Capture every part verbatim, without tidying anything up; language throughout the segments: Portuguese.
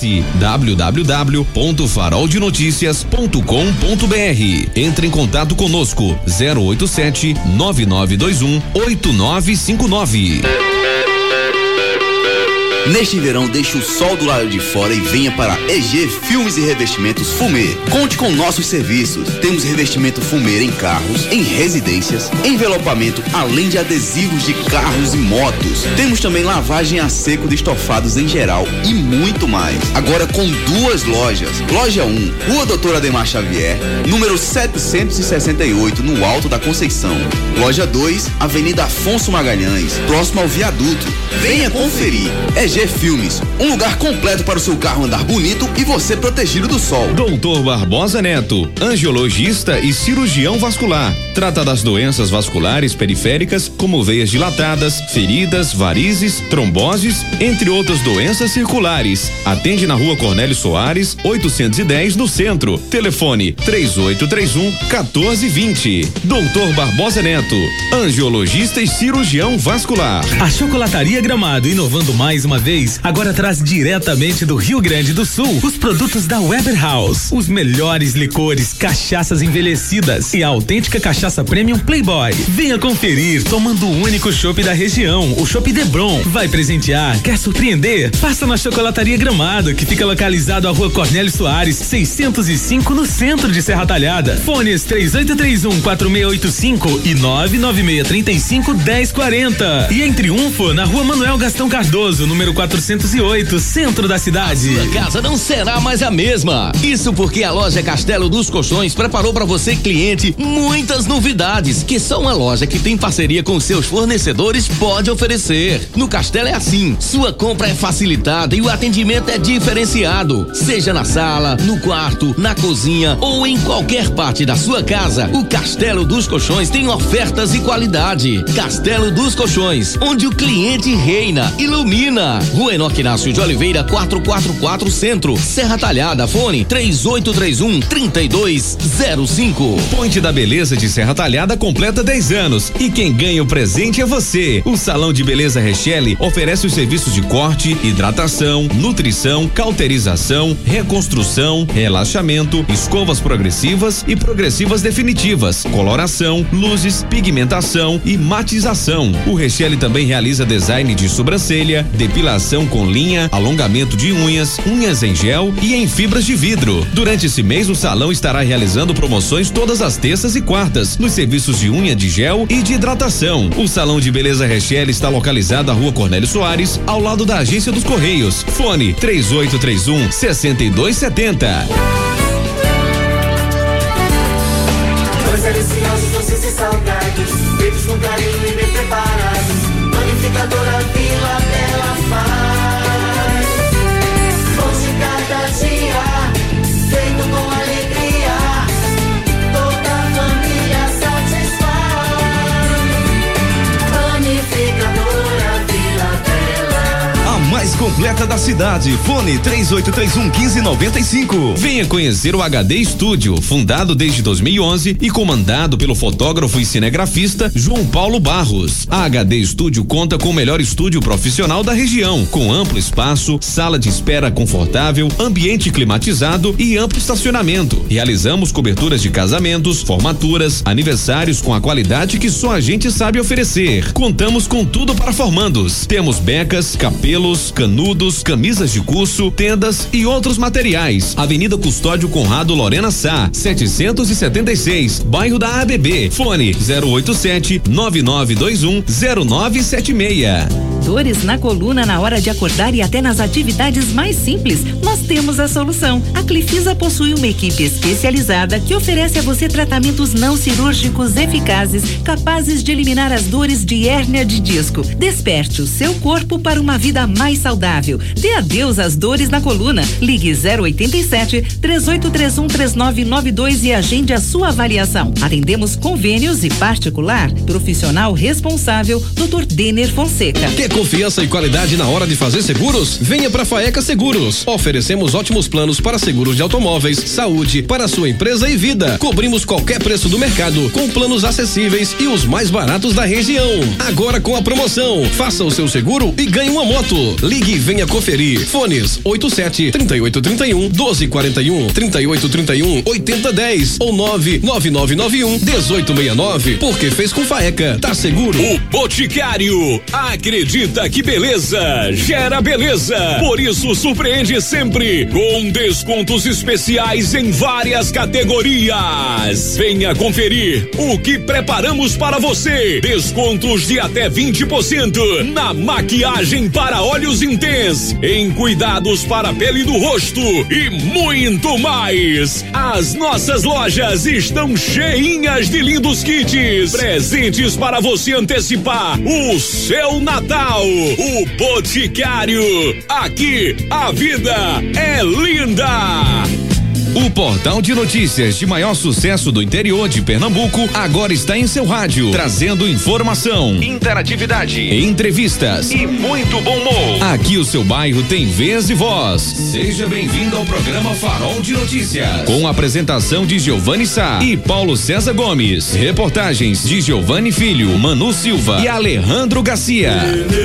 Acesse w w w ponto farol de notícias ponto com ponto b r. Entre em contato conosco zero oito sete nove nove dois um oito nove cinco nove. Neste verão, deixe o sol do lado de fora e venha para E G Filmes e Revestimentos Fumê. Conte com nossos serviços. Temos revestimento fumê em carros, em residências, envelopamento, além de adesivos de carros e motos. Temos também lavagem a seco de estofados em geral e muito mais. Agora com duas lojas. Loja um, Rua Doutor Ademar Xavier, número setecentos e sessenta e oito, no Alto da Conceição. Loja dois, Avenida Afonso Magalhães, próximo ao viaduto. Venha conferir. E G Filmes, um lugar completo para o seu carro andar bonito e você protegido do sol. Doutor Barbosa Neto, angiologista e cirurgião vascular. Trata das doenças vasculares periféricas, como veias dilatadas, feridas, varizes, tromboses, entre outras doenças circulares. Atende na Rua Cornélio Soares, oitocentos e dez, no centro. Telefone três oito três um, um quatro dois zero. Doutor Barbosa Neto, angiologista e cirurgião vascular. A Chocolataria Gramado, inovando mais uma vez, agora traz diretamente do Rio Grande do Sul os produtos da Weber House, os melhores licores, cachaças envelhecidas e a autêntica cachaça premium Playboy. Venha conferir, tomando o único chopp da região, o Chopp Debron. Vai presentear, quer surpreender? Passa na Chocolataria Gramado, que fica localizado à Rua Cornélio Soares, seiscentos e cinco, no centro de Serra Talhada. Fones três oito três um, quatro seis oito cinco e nove nove seis três cinco, um zero quatro zero. E em Triunfo, na Rua Manuel Gastão Cardoso, número quatrocentos e oito, centro da cidade. A sua casa não será mais a mesma. Isso porque a loja Castelo dos Colchões preparou para você, cliente, muitas novidades que só uma loja que tem parceria com seus fornecedores pode oferecer. No Castelo é assim, sua compra é facilitada e o atendimento é diferenciado. Seja na sala, no quarto, na cozinha ou em qualquer parte da sua casa, o Castelo dos Colchões tem ofertas e qualidade. Castelo dos Colchões, onde o cliente reina. Ilumina. Rua Enoque Inácio de Oliveira, quatrocentos e quarenta e quatro, Centro, Serra Talhada. Fone três oito três um, três dois zero cinco. Ponte da Beleza de Serra Talhada completa dez anos e quem ganha o presente é você. O Salão de Beleza Rechelli oferece os serviços de corte, hidratação, nutrição, cauterização, reconstrução, relaxamento, escovas progressivas e progressivas definitivas, coloração, luzes, pigmentação e matização. O Rechelli também realiza design de sobrancelha, depilação com linha, alongamento de unhas, unhas em gel e em fibras de vidro. Durante esse mês, o salão estará realizando promoções todas as terças e quartas nos serviços de unha de gel e de hidratação. O Salão de Beleza Rechelli está localizado à Rua Cornélio Soares, ao lado da Agência dos Correios. Fone três oito três um, seis dois sete zero. Dois deliciosos doces e salgados, feitos com carinho e bem preparados. Panificadora Vila Bela faz. Bom de cada dia, feito com alegria. Toda a família satisfaz. Panificadora Vila Bela, A mais completa da cidade. Fone três oito três um, um cinco nove cinco. Venha conhecer o H D Studio, fundado desde dois mil e onze e comandado pelo fotógrafo e cinegrafista João Paulo Barros. A H D Studio conta com o melhor estúdio profissional da região, com amplo espaço, sala de espera confortável, ambiente climatizado e amplo estacionamento. Realizamos coberturas de casamentos, formaturas, aniversários com a qualidade que só a gente sabe oferecer. Contamos com tudo para formandos. Temos becas, capelos, canudos, camisas de curso, tendas e outros materiais. Avenida Custódio Conrado Lorena Sá, setecentos e setenta e seis, bairro da A B B. Fone zero oito sete nove nove dois um zero nove sete seis. Dores na coluna na hora de acordar e até nas atividades mais simples, nós temos a solução. A Clifisa possui uma equipe especializada que oferece a você tratamentos não cirúrgicos eficazes, capazes de eliminar as dores de hérnia de disco. Desperte o seu corpo para uma vida mais saudável. Dê adeus às dores na coluna. Ligue zero oitenta e sete, três oito três um, três nove nove dois e agende a sua avaliação. Atendemos convênios e particular. Profissional responsável, doutor Denner Fonseca. Quer confiança e qualidade na hora de fazer seguros? Venha para Faeca Seguros. Oferecemos ótimos planos para seguros de automóveis, saúde, para sua empresa e vida. Cobrimos qualquer preço do mercado com planos acessíveis e os mais baratos da região. Agora com a promoção, faça o seu seguro e ganhe uma moto. Ligue e venha Venha conferir. Fones oito sete, trinta e oito, trinta e um, doze, quarenta e um, trinta e oito, trinta e um, oitenta, dez ou nove nove nove nove um, dezoito sessenta e nove. Porque fez com Faeca, tá seguro. O Boticário acredita que beleza gera beleza. Por isso surpreende sempre com descontos especiais em várias categorias. Venha conferir o que preparamos para você. Descontos de até vinte por cento na maquiagem para olhos Intense, em cuidados para a pele do rosto e muito mais. As nossas lojas estão cheinhas de lindos kits, presentes para você antecipar o seu Natal. O Boticário, aqui a vida é linda. O portal de notícias de maior sucesso do interior de Pernambuco agora está em seu rádio, trazendo informação, interatividade, entrevistas e muito bom humor. Aqui o seu bairro tem vez e voz. Seja bem-vindo ao programa Farol de Notícias, com a apresentação de Giovanni Sá e Paulo César Gomes. Reportagens de Giovanni Filho, Manu Silva e Alejandro Garcia.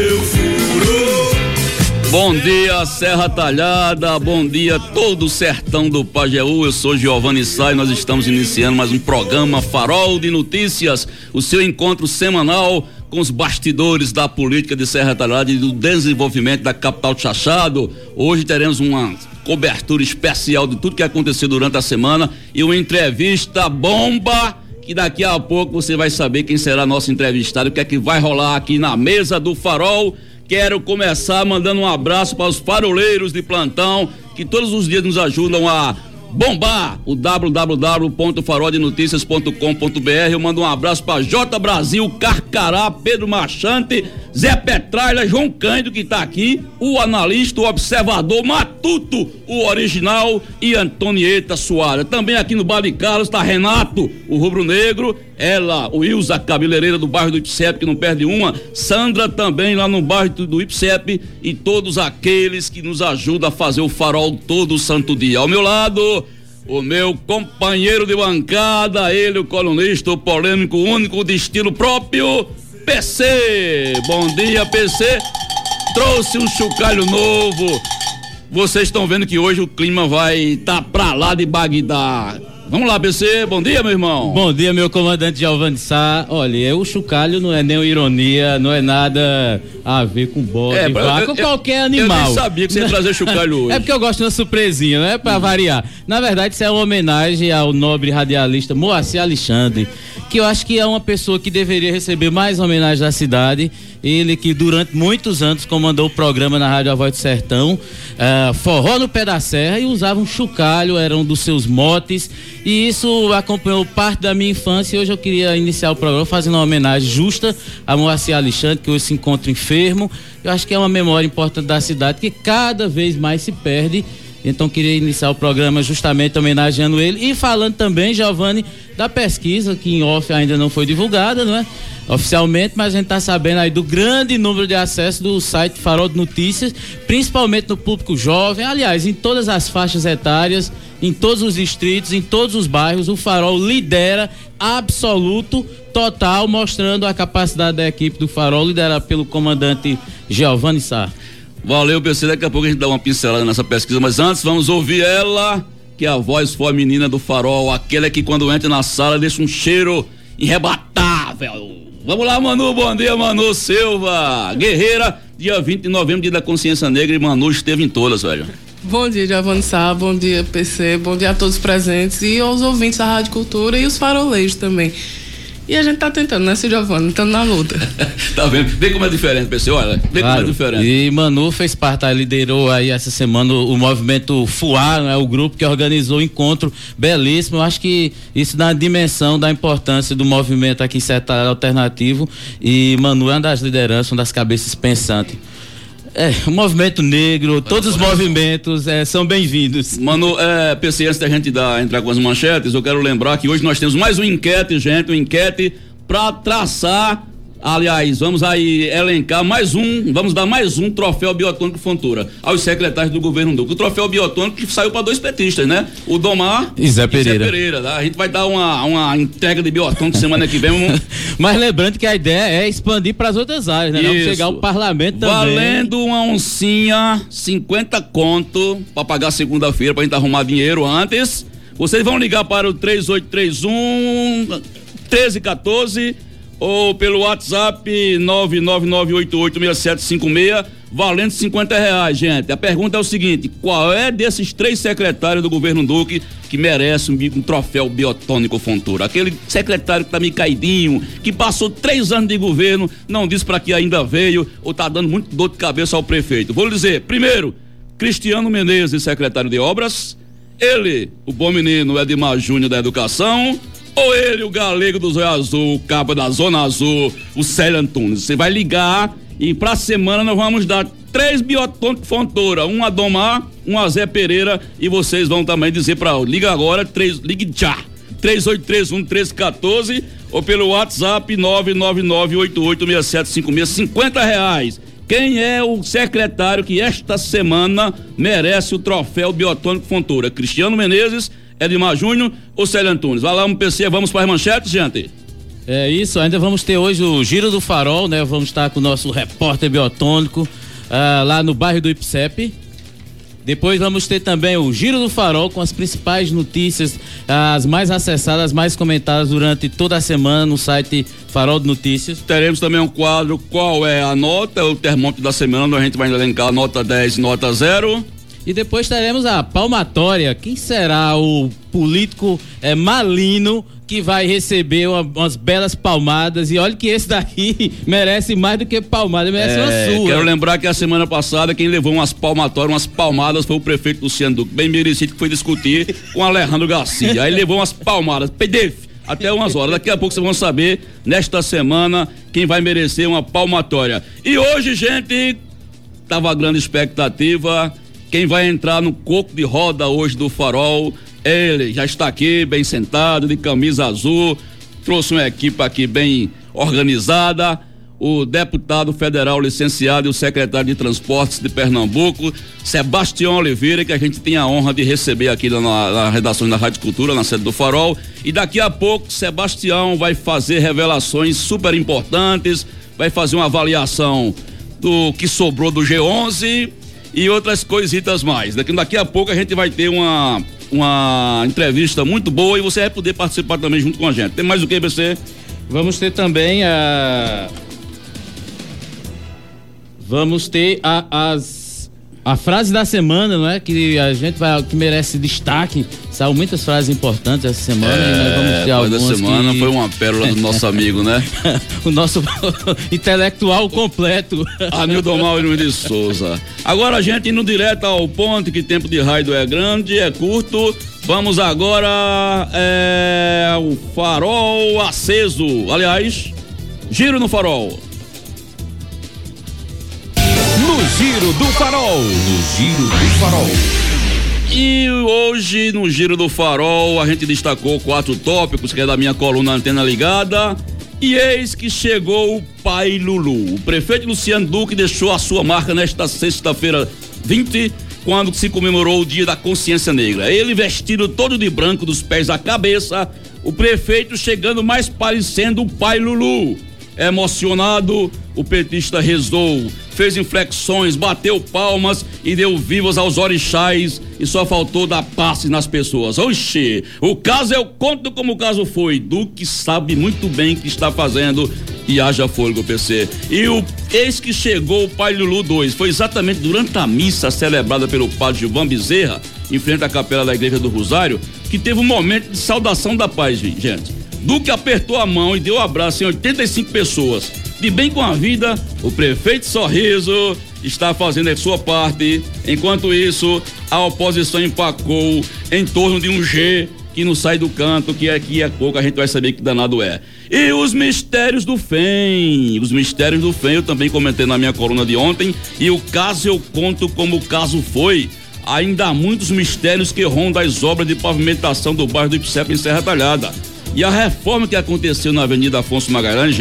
Bom dia, Serra Talhada, bom dia todo o sertão do Pajeú. Eu sou Giovanni Sá e nós estamos iniciando mais um programa Farol de Notícias, o seu encontro semanal com os bastidores da política de Serra Talhada e do desenvolvimento da capital de Chachado. Hoje teremos uma cobertura especial de tudo que aconteceu durante a semana e uma entrevista bomba, que daqui a pouco você vai saber quem será nosso entrevistado, o que é que vai rolar aqui na mesa do Farol. Quero começar mandando um abraço para os faroleiros de plantão que todos os dias nos ajudam a bombar o w w w ponto farol de notícias ponto com ponto b r. Eu mando um abraço para J Brasil, Carcará, Pedro Marchante, Zé Petralha, João Cândido, que está aqui, o analista, o observador, Matuto, o original, e Antonieta Soares. Também aqui no Bar de Carlos está Renato, o rubro-negro, ela, o Ilza, cabeleireira do bairro do Ipsep, que não perde uma, Sandra também lá no bairro do Ipsep, e todos aqueles que nos ajudam a fazer o farol todo santo dia. Ao meu lado, o meu companheiro de bancada, ele, o colunista, o polêmico, único, de estilo próprio, P C. Bom dia, P C. Trouxe um chocalho novo. Vocês estão vendo que hoje o clima vai estar tá pra lá de Bagdá. Vamos lá, P C, bom dia, meu irmão. Bom dia, meu comandante Giovanni Sá. Olha, o chocalho não é nem ironia, não é nada a ver com bode, é, vaca, com qualquer animal. Eu nem sabia que você ia trazer chocalho hoje. É porque eu gosto de uma surpresinha, né? Pra hum. variar. Na verdade, isso é uma homenagem ao nobre radialista Moacir Alexandre, que eu acho que é uma pessoa que deveria receber mais homenagem da cidade. Ele que durante muitos anos comandou o programa na Rádio A Voz do Sertão, uh, forró no pé da serra, e usava um chocalho, era um dos seus motes, e isso acompanhou parte da minha infância. E hoje eu queria iniciar o programa fazendo uma homenagem justa a Moacir Alexandre, que hoje se encontra enfermo. Eu acho que é uma memória importante da cidade que cada vez mais se perde. Então queria iniciar o programa justamente homenageando ele e falando também, Giovanni, da pesquisa que em off ainda não foi divulgada, não é? Oficialmente, mas a gente está sabendo aí do grande número de acessos do site Farol de Notícias, principalmente no público jovem, aliás, em todas as faixas etárias, em todos os distritos, em todos os bairros. O Farol lidera absoluto, total, mostrando a capacidade da equipe do Farol, liderada pelo comandante Giovanni Sá. Valeu, P C, daqui a pouco a gente dá uma pincelada nessa pesquisa, mas antes vamos ouvir ela, que é a voz feminina do Farol, aquela que quando entra na sala deixa um cheiro irrebatável. Vamos lá, Manu, bom dia, Manu Silva, guerreira, dia vinte de novembro, dia da consciência negra, e Manu esteve em todas, velho. Bom dia, Giovanni Sá, bom dia, P C, bom dia a todos os presentes e aos ouvintes da Rádio Cultura e os faroleiros também. E a gente tá tentando, né, seu Giovanni? Estamos na luta. Tá vendo? Vê como é diferente, P C, olha. Vê claro, como é diferente. E Manu fez parte, liderou aí essa semana o, o movimento F U A, né, o grupo que organizou o encontro belíssimo. Eu acho que isso dá uma dimensão da importância do movimento aqui em Serra Alternativo. E Manu é uma das lideranças, uma das cabeças pensantes. É, o movimento negro, todos os movimentos é, são bem-vindos. Mano, é, P C, antes da gente dar, entrar com as manchetes, eu quero lembrar que hoje nós temos mais uma enquete, gente, uma enquete para traçar Aliás, vamos aí elencar mais um, vamos dar mais um troféu biotônico Fontoura aos secretários do governo Duque. O troféu biotônico que saiu para dois petistas, né? O Domar e Zé Pereira. E Zé Pereira, tá? A gente vai dar uma, uma entrega de biotônico semana que vem. Um... Mas lembrando que a ideia é expandir para as outras áreas, né? Não chegar ao parlamento também. Valendo uma oncinha, cinquenta conto para pagar segunda-feira pra gente arrumar dinheiro antes. Vocês vão ligar para o três oito três um, um três um quatro ou pelo WhatsApp nove nove nove oito oito seis sete cinco seis, valendo cinquenta reais, gente. A pergunta é o seguinte: qual é desses três secretários do governo Duque que merece um, um troféu biotônico Fontoura? Aquele secretário que tá meio caidinho, que passou três anos de governo, não disse para que ainda veio, ou tá dando muito dor de cabeça ao prefeito. Vou lhe dizer, primeiro, Cristiano Menezes, secretário de Obras, ele, o bom menino Edmar Júnior da Educação, ou ele, o galego do Zóio Azul, o cabo da Zona Azul, o Célio Antunes. Você vai ligar e pra semana nós vamos dar três biotônicos Fontoura, um a Domar, um a Zé Pereira, e vocês vão também dizer pra, liga agora, três, ligue já, três oito três um, três um quatro ou pelo WhatsApp nove nove nove oito oito seis sete cinco seis, cinquenta reais. Quem é o secretário que esta semana merece o troféu biotônico Fontoura? Cristiano Menezes, Edmar Júnior ou Célio Antunes? Vai lá, um P C, vamos para as manchetes, gente? É isso, ainda vamos ter hoje o Giro do Farol, né? Vamos estar com o nosso repórter biotônico uh, lá no bairro do Ipsep. Depois vamos ter também o Giro do Farol com as principais notícias, as mais acessadas, as mais comentadas durante toda a semana no site Farol de Notícias. Teremos também um quadro Qual é a Nota, o termômetro da semana, onde a gente vai elencar nota dez e nota zero. E depois teremos a palmatória. Quem será o político é, malino que vai receber uma, umas belas palmadas? E olha que esse daqui merece mais do que palmada, merece é, uma sua. Quero lembrar que a semana passada quem levou umas palmatórias, umas palmadas foi o prefeito Luciano Duque, bem merecido, que foi discutir com Alejandro Garcia. Aí levou umas palmadas, P D F, até umas horas. Daqui a pouco vocês vão saber, nesta semana, quem vai merecer uma palmatória. E hoje, gente, tava a grande expectativa. Quem vai entrar no coco de roda hoje do Farol, ele já está aqui, bem sentado, de camisa azul, trouxe uma equipe aqui bem organizada, o deputado federal licenciado e o secretário de Transportes de Pernambuco, Sebastião Oliveira, que a gente tem a honra de receber aqui na, na redação da Rádio Cultura, na sede do Farol. E daqui a pouco, Sebastião vai fazer revelações super importantes, vai fazer uma avaliação do que sobrou do G onze e outras coisitas mais. Daqui, daqui a pouco a gente vai ter uma, uma entrevista muito boa e você vai poder participar também junto com a gente. Tem mais o que, B C? Vamos ter também a... Vamos ter a, as... a frase da semana, não é? Que a gente vai, que merece destaque. Saiu muitas frases importantes essa semana é, e nós vamos ter algumas da semana que... foi uma pérola do nosso amigo, né? O nosso intelectual completo. Anildo Mauro de Souza. Agora a gente indo direto ao ponto, que tempo de raio é grande, é curto. Vamos agora é, o Farol aceso. Aliás, Giro no Farol. No Giro do Farol. No Giro do Farol. E hoje, no Giro do Farol, a gente destacou quatro tópicos, que é da minha coluna Antena Ligada. E eis que chegou o pai Lulu. O prefeito Luciano Duque deixou a sua marca nesta sexta-feira vinte, quando se comemorou o Dia da Consciência Negra. Ele vestido todo de branco dos pés à cabeça, o prefeito chegando mais parecendo o pai Lulu. Emocionado, o petista rezou, fez inflexões, bateu palmas e deu vivas aos orixás, e só faltou dar passe nas pessoas. Oxê, o caso eu conto como o caso foi. Duque sabe muito bem o que está fazendo e haja fôlego, P C. E o eis que chegou o pai Lulu dois. Foi exatamente durante a missa celebrada pelo padre Gilvan Bezerra, em frente à capela da Igreja do Rosário, que teve um momento de saudação da paz, gente. Duque apertou a mão e deu um abraço em oitenta e cinco pessoas. De bem com a vida, o prefeito Sorriso está fazendo a sua parte. Enquanto isso, a oposição empacou em torno de um G que não sai do canto, que aqui é pouco, a gente vai saber que danado é. E os mistérios do F E M, os mistérios do F E M eu também comentei na minha coluna de ontem, e o caso eu conto como o caso foi. Ainda há muitos mistérios que rondam as obras de pavimentação do bairro do Ipsep em Serra Talhada. E a reforma que aconteceu na Avenida Afonso Magalhães, gente,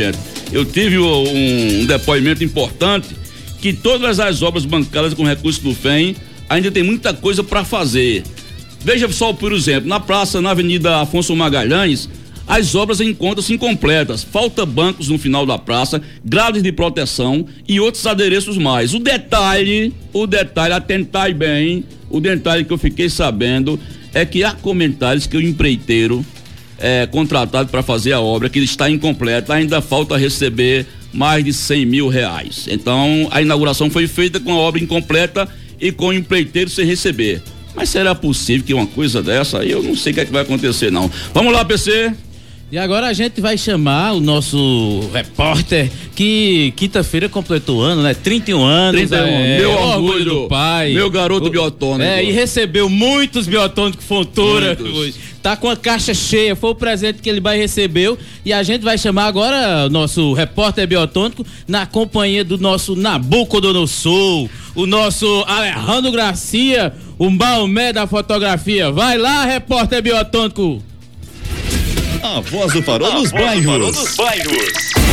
eu tive um, um depoimento importante que todas as obras bancadas com recursos do F E M ainda tem muita coisa para fazer. Veja só, por exemplo, na praça, na Avenida Afonso Magalhães, as obras encontram-se incompletas, falta bancos no final da praça, grades de proteção e outros adereços mais. O detalhe, o detalhe, atentai bem, o detalhe que eu fiquei sabendo é que há comentários que o empreiteiro é, contratado para fazer a obra, que está incompleta, ainda falta receber mais de cem mil reais. Então, a inauguração foi feita com a obra incompleta e com o empreiteiro sem receber. Mas será possível que uma coisa dessa, eu não sei o que é que vai acontecer não. Vamos lá, P C. E agora a gente vai chamar o nosso repórter que quinta-feira completou ano, né? trinta e um anos. trinta e um, é, meu orgulho, orgulho do pai. Meu garoto o, biotônico. É, e recebeu muitos biotônicos Fontoura. Muitos. Tá com a caixa cheia, foi o presente que ele vai recebeu. E a gente vai chamar agora o nosso repórter biotônico na companhia do nosso Nabucodonosor, o nosso Alejandro Garcia, o Maomé da fotografia. Vai lá, repórter biotônico. A voz do farol nos bairros. Nos bairros.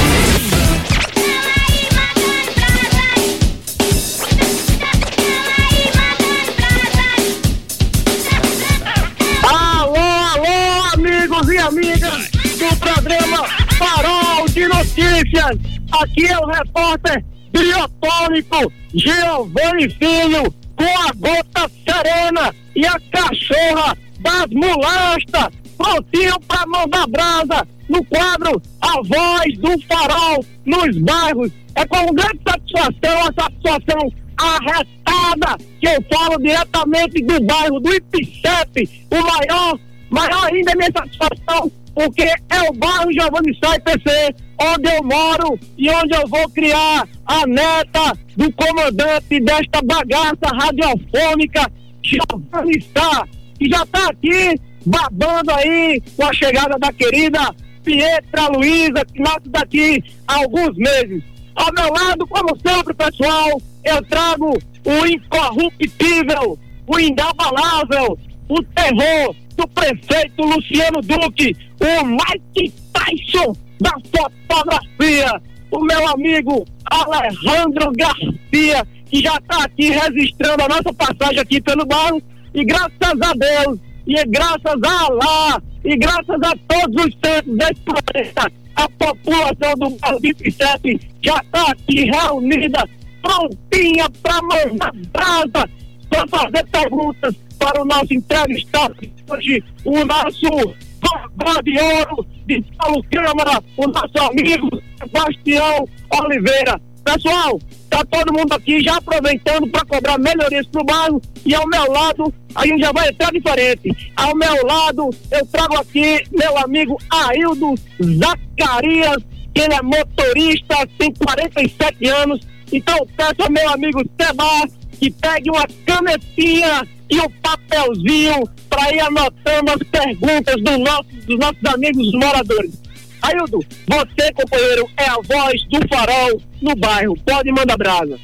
Alô, alô, amigos e amigas do programa Farol de Notícias. Aqui é o repórter biotônico Giovanni Filho, com a gota serena e a cachorra das molastas, prontinho pra mandar brasa no quadro A Voz do Farol nos bairros. É com grande satisfação, a satisfação arretada, que eu falo diretamente do bairro do Ipicep, o maior, maior ainda é minha satisfação, porque é o bairro Giovanni Sai P C, onde eu moro e onde eu vou criar a neta do comandante desta bagaça radiofônica, Giovanni Sai, que já tá aqui babando aí com a chegada da querida Pietra Luiza, que nasce daqui a alguns meses. Ao meu lado, como sempre, pessoal, eu trago o incorruptível, o inabalável, o terror do prefeito Luciano Duque, o Mike Tyson da fotografia, o meu amigo Alejandro Garcia, que já está aqui registrando a nossa passagem aqui pelo bairro, e graças a Deus, e graças a Allah, e graças a todos os santos desse planeta, a população do bairro de Ipicep já está aqui reunida, prontinha para mandar brasa, para fazer perguntas para o nosso entrevistado hoje, o nosso Gogó de Ouro de Paulo Câmara, o nosso amigo Sebastião Oliveira. Pessoal, tá todo mundo aqui já aproveitando para cobrar melhorias pro bairro, e ao meu lado a gente já vai entrar diferente. Ao meu lado eu trago aqui meu amigo Aildo Zacarias, que ele é motorista, tem quarenta e sete anos. Então peço ao meu amigo Seba que pegue uma canetinha e um papelzinho para ir anotando as perguntas do nosso, dos nossos amigos moradores. Aildo, você, companheiro, é a voz do farol no bairro. Pode mandar brasa.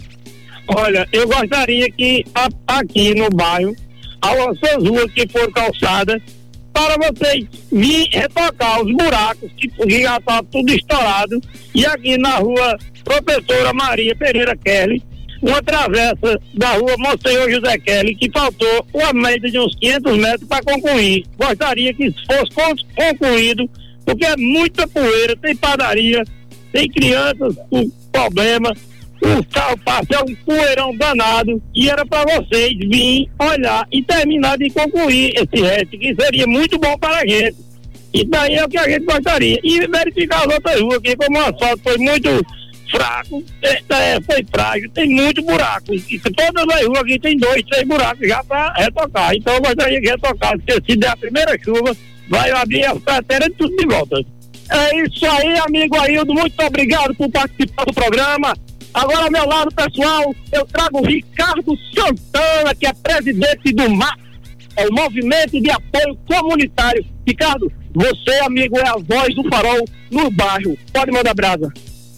Olha, eu gostaria que a, aqui no bairro, ao essas ruas que foram calçadas, para vocês vir retocar os buracos que, que já está tudo estourado. E aqui na rua Professora Maria Pereira Kelly, uma travessa da rua Monsenhor José Kelly, que faltou uma média de uns quinhentos metros para concluir. Gostaria que isso fosse concluído, porque é muita poeira, tem padaria, tem crianças com problema, o carro passa, é um poeirão danado, e era para vocês virem olhar e terminar de concluir esse resto, que seria muito bom para a gente. E daí é o que a gente gostaria. E verificar as outras ruas, que como o asfalto foi muito fraco, é, foi frágil, tem muito buraco. E todas as ruas aqui tem dois, três buracos já para retocar. Então eu gostaria que retocar, porque se der a primeira chuva, vai abrir a cratera e tudo de volta. É isso aí, amigo Aildo, muito obrigado por participar do programa. Agora ao meu lado, pessoal, eu trago o Ricardo Santana, que é presidente do M A P, é o Movimento de Apoio Comunitário. Ricardo, você, amigo, é a voz do farol no bairro. Pode mandar brasa.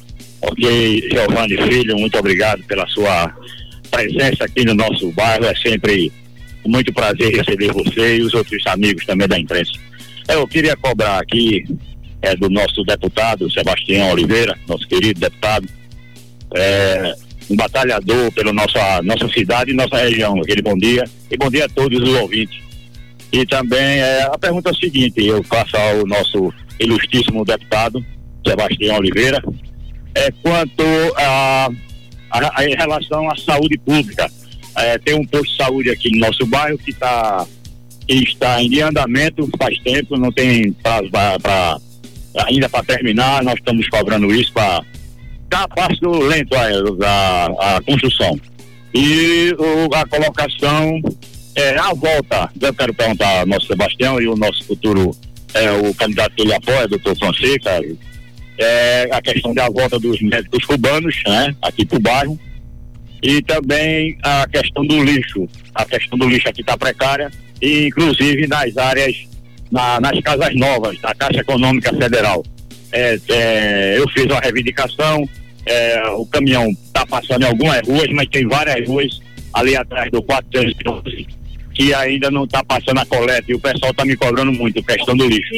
Ok, Giovanni Filho, muito obrigado pela sua presença aqui no nosso bairro. É sempre muito prazer receber você e os outros amigos também da imprensa. Eu queria cobrar aqui é do nosso deputado Sebastião Oliveira, nosso querido deputado, é, um batalhador pela nossa, nossa cidade e nossa região. Aquele bom dia, e bom dia a todos os ouvintes. E também é, a pergunta é a seguinte, eu faço ao nosso ilustríssimo deputado Sebastião Oliveira, é quanto a, a, a em relação à saúde pública. É, tem um posto de saúde aqui no nosso bairro que, tá, que está em andamento faz tempo, não tem prazo para ainda para terminar, nós estamos cobrando isso para ficar fácil lento a, a, a construção. E o, a colocação, é, a volta, eu quero perguntar ao nosso Sebastião e o nosso futuro, é, o candidato que ele apoia, doutor Fonseca, é, a questão da volta dos médicos cubanos, né, aqui pro bairro, e também a questão do lixo. A questão do lixo aqui está precária, e inclusive nas áreas, na, nas casas novas, na Caixa Econômica Federal. É, é, eu fiz uma reivindicação, é, o caminhão está passando em algumas ruas, mas tem várias ruas ali atrás do quatrocentos e doze que ainda não está passando a coleta, e o pessoal está me cobrando muito a questão do lixo.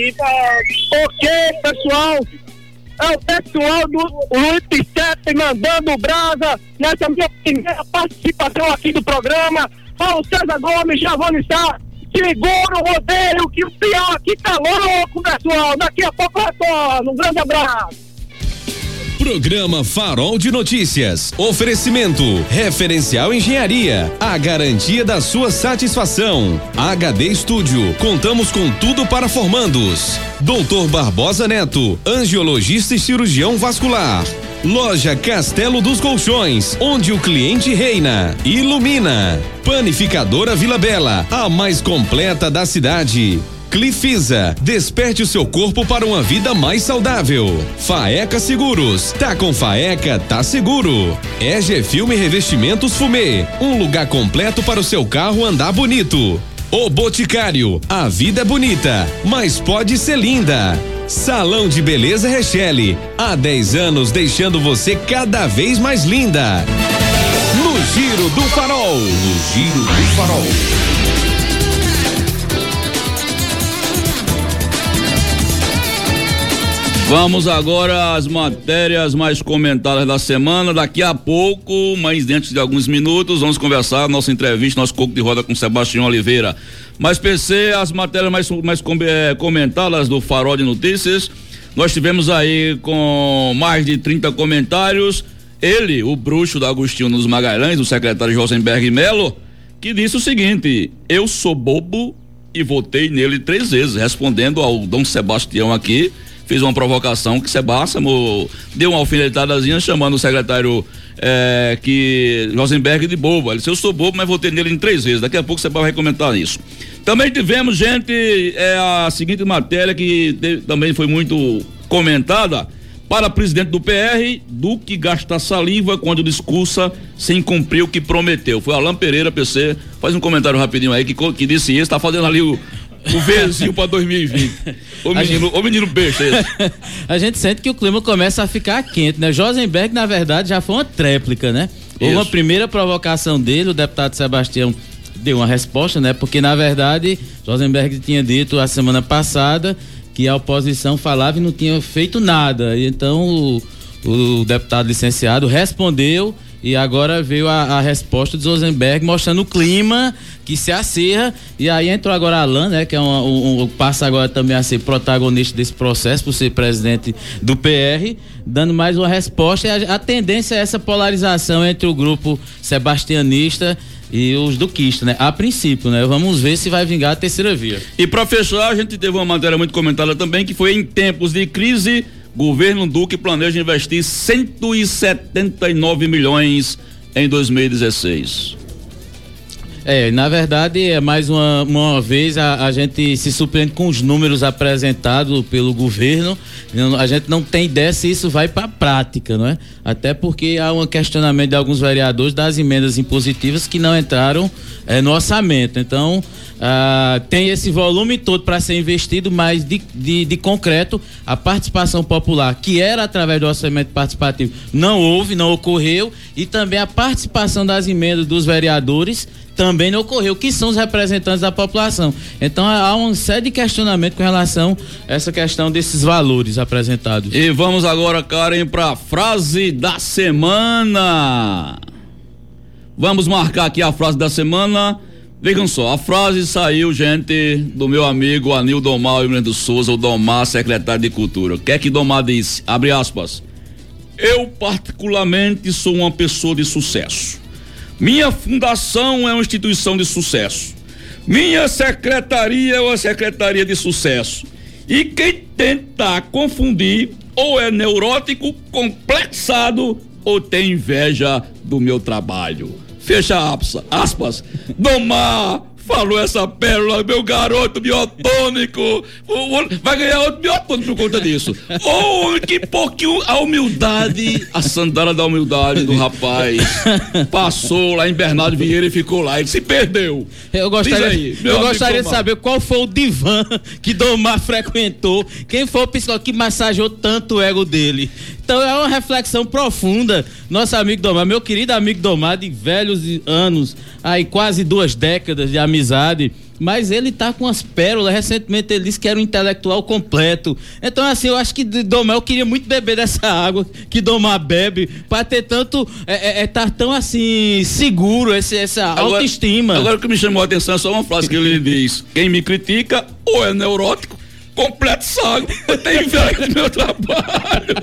Ok, pessoal, é o pessoal do Luiz Pichete mandando brasa nessa minha primeira participação aqui do programa. Paulo César Gomes, Giovanni Sá, segura o rodeio que o peão aqui tá louco, pessoal. Daqui a pouco eu retorno. Um grande abraço. Programa Farol de Notícias. Oferecimento Referencial Engenharia. A garantia da sua satisfação. H D Studio. Contamos com tudo para formandos. Doutor Barbosa Neto, angiologista e cirurgião vascular. Loja Castelo dos Colchões, onde o cliente reina. Ilumina. Panificadora Vila Bela, a mais completa da cidade. Clifisa, desperte o seu corpo para uma vida mais saudável. Faeca Seguros, tá com Faeca, tá seguro. E G Filme Revestimentos Fumê, um lugar completo para o seu carro andar bonito. O Boticário, a vida é bonita, mas pode ser linda. Salão de Beleza Rechele, há dez anos deixando você cada vez mais linda. No Giro do Farol, no Giro do Farol. Vamos agora às matérias mais comentadas da semana. Daqui a pouco, mas dentro de alguns minutos, vamos conversar nossa entrevista, nosso coco de roda com Sebastião Oliveira. Mas P C, as matérias mais, mais é, comentadas do Farol de Notícias, nós tivemos aí com mais de trinta comentários. Ele, o bruxo da Agostinho dos Magalhães, o secretário Josenberg Melo, que disse o seguinte: eu sou bobo e votei nele três vezes, respondendo ao Dom Sebastião aqui. Fez uma provocação que Sebastião deu uma alfinetadazinha chamando o secretário é, que Rosenberg de bobo. Ele disse: eu sou bobo, mas votei nele em três vezes. Daqui a pouco você vai comentar isso. Também tivemos, gente, é, a seguinte matéria que te, também foi muito comentada. Para presidente do P R, Duque gasta saliva quando discursa sem cumprir o que prometeu. Foi Alain Pereira, P C. Faz um comentário rapidinho aí que, que disse isso. Tá fazendo ali o O Vzinho pra dois mil e vinte. Ô menino, ô menino besta esse. A gente sente que o clima começa a ficar quente, né? Josenberg, na verdade, já foi uma tréplica, né? Houve uma primeira provocação dele, o deputado Sebastião deu uma resposta, né? Porque, na verdade, Josenberg tinha dito a semana passada que a oposição falava e não tinha feito nada. Então, o, o deputado licenciado respondeu. E agora veio a, a resposta de Rosenberg mostrando o clima que se acirra. E aí entrou agora Alain, né? Que é um, um, um, passa agora também a ser protagonista desse processo por ser presidente do P R, dando mais uma resposta. E a, a tendência é essa polarização entre o grupo sebastianista e os duquistas, né? A princípio, né? Vamos ver se vai vingar a terceira via. E para fechar, a gente teve uma matéria muito comentada também, que foi em tempos de crise, governo Duque planeja investir cento e setenta e nove milhões em dois mil e dezesseis. É, na verdade, é mais uma, uma vez a, a gente se surpreende com os números apresentados pelo governo. A gente não tem ideia se isso vai para a prática, não é? Até porque há um questionamento de alguns vereadores das emendas impositivas que não entraram é, no orçamento. Então, ah, tem esse volume todo para ser investido, mas de, de, de concreto, a participação popular, que era através do orçamento participativo, não houve, não ocorreu, e também a participação das emendas dos vereadores também não ocorreu, que são os representantes da população. Então há um série de questionamento com relação a essa questão desses valores apresentados. E vamos agora, Karen, para a frase da semana. Vamos marcar aqui a frase da semana. Vejam só, a frase saiu, gente, do meu amigo Anil Domar e do Souza, o Domar, secretário de Cultura. O que é que Domar disse? Abre aspas. Eu, particularmente, sou uma pessoa de sucesso. Minha fundação é uma instituição de sucesso. Minha secretaria é uma secretaria de sucesso. E quem tentar confundir ou é neurótico, complexado ou tem inveja do meu trabalho. Fecha aspas. Domar falou essa pérola, meu garoto biotônico. Vai ganhar outro biotônico por conta disso. Oh, que pouquinho a humildade, a sandália da humildade do rapaz passou lá em Bernardo Vieira e ficou lá. Ele se perdeu. Eu gostaria, aí, eu gostaria de saber qual foi o divã que Domar frequentou, quem foi o psicólogo que massageou tanto o ego dele. Então é uma reflexão profunda. Nosso amigo Domar, meu querido amigo Domar, de velhos anos, aí quase duas décadas de amizade, mas ele tá com as pérolas. Recentemente ele disse que era um intelectual completo. Então assim, eu acho que Domar, eu queria muito beber dessa água que Domar bebe, para ter tanto, é, é, tá tão assim, seguro, esse, essa agora, autoestima. Agora o que me chamou a atenção é só uma frase que ele diz: quem me critica ou é neurótico, completo sago, eu tenho inveja do meu trabalho.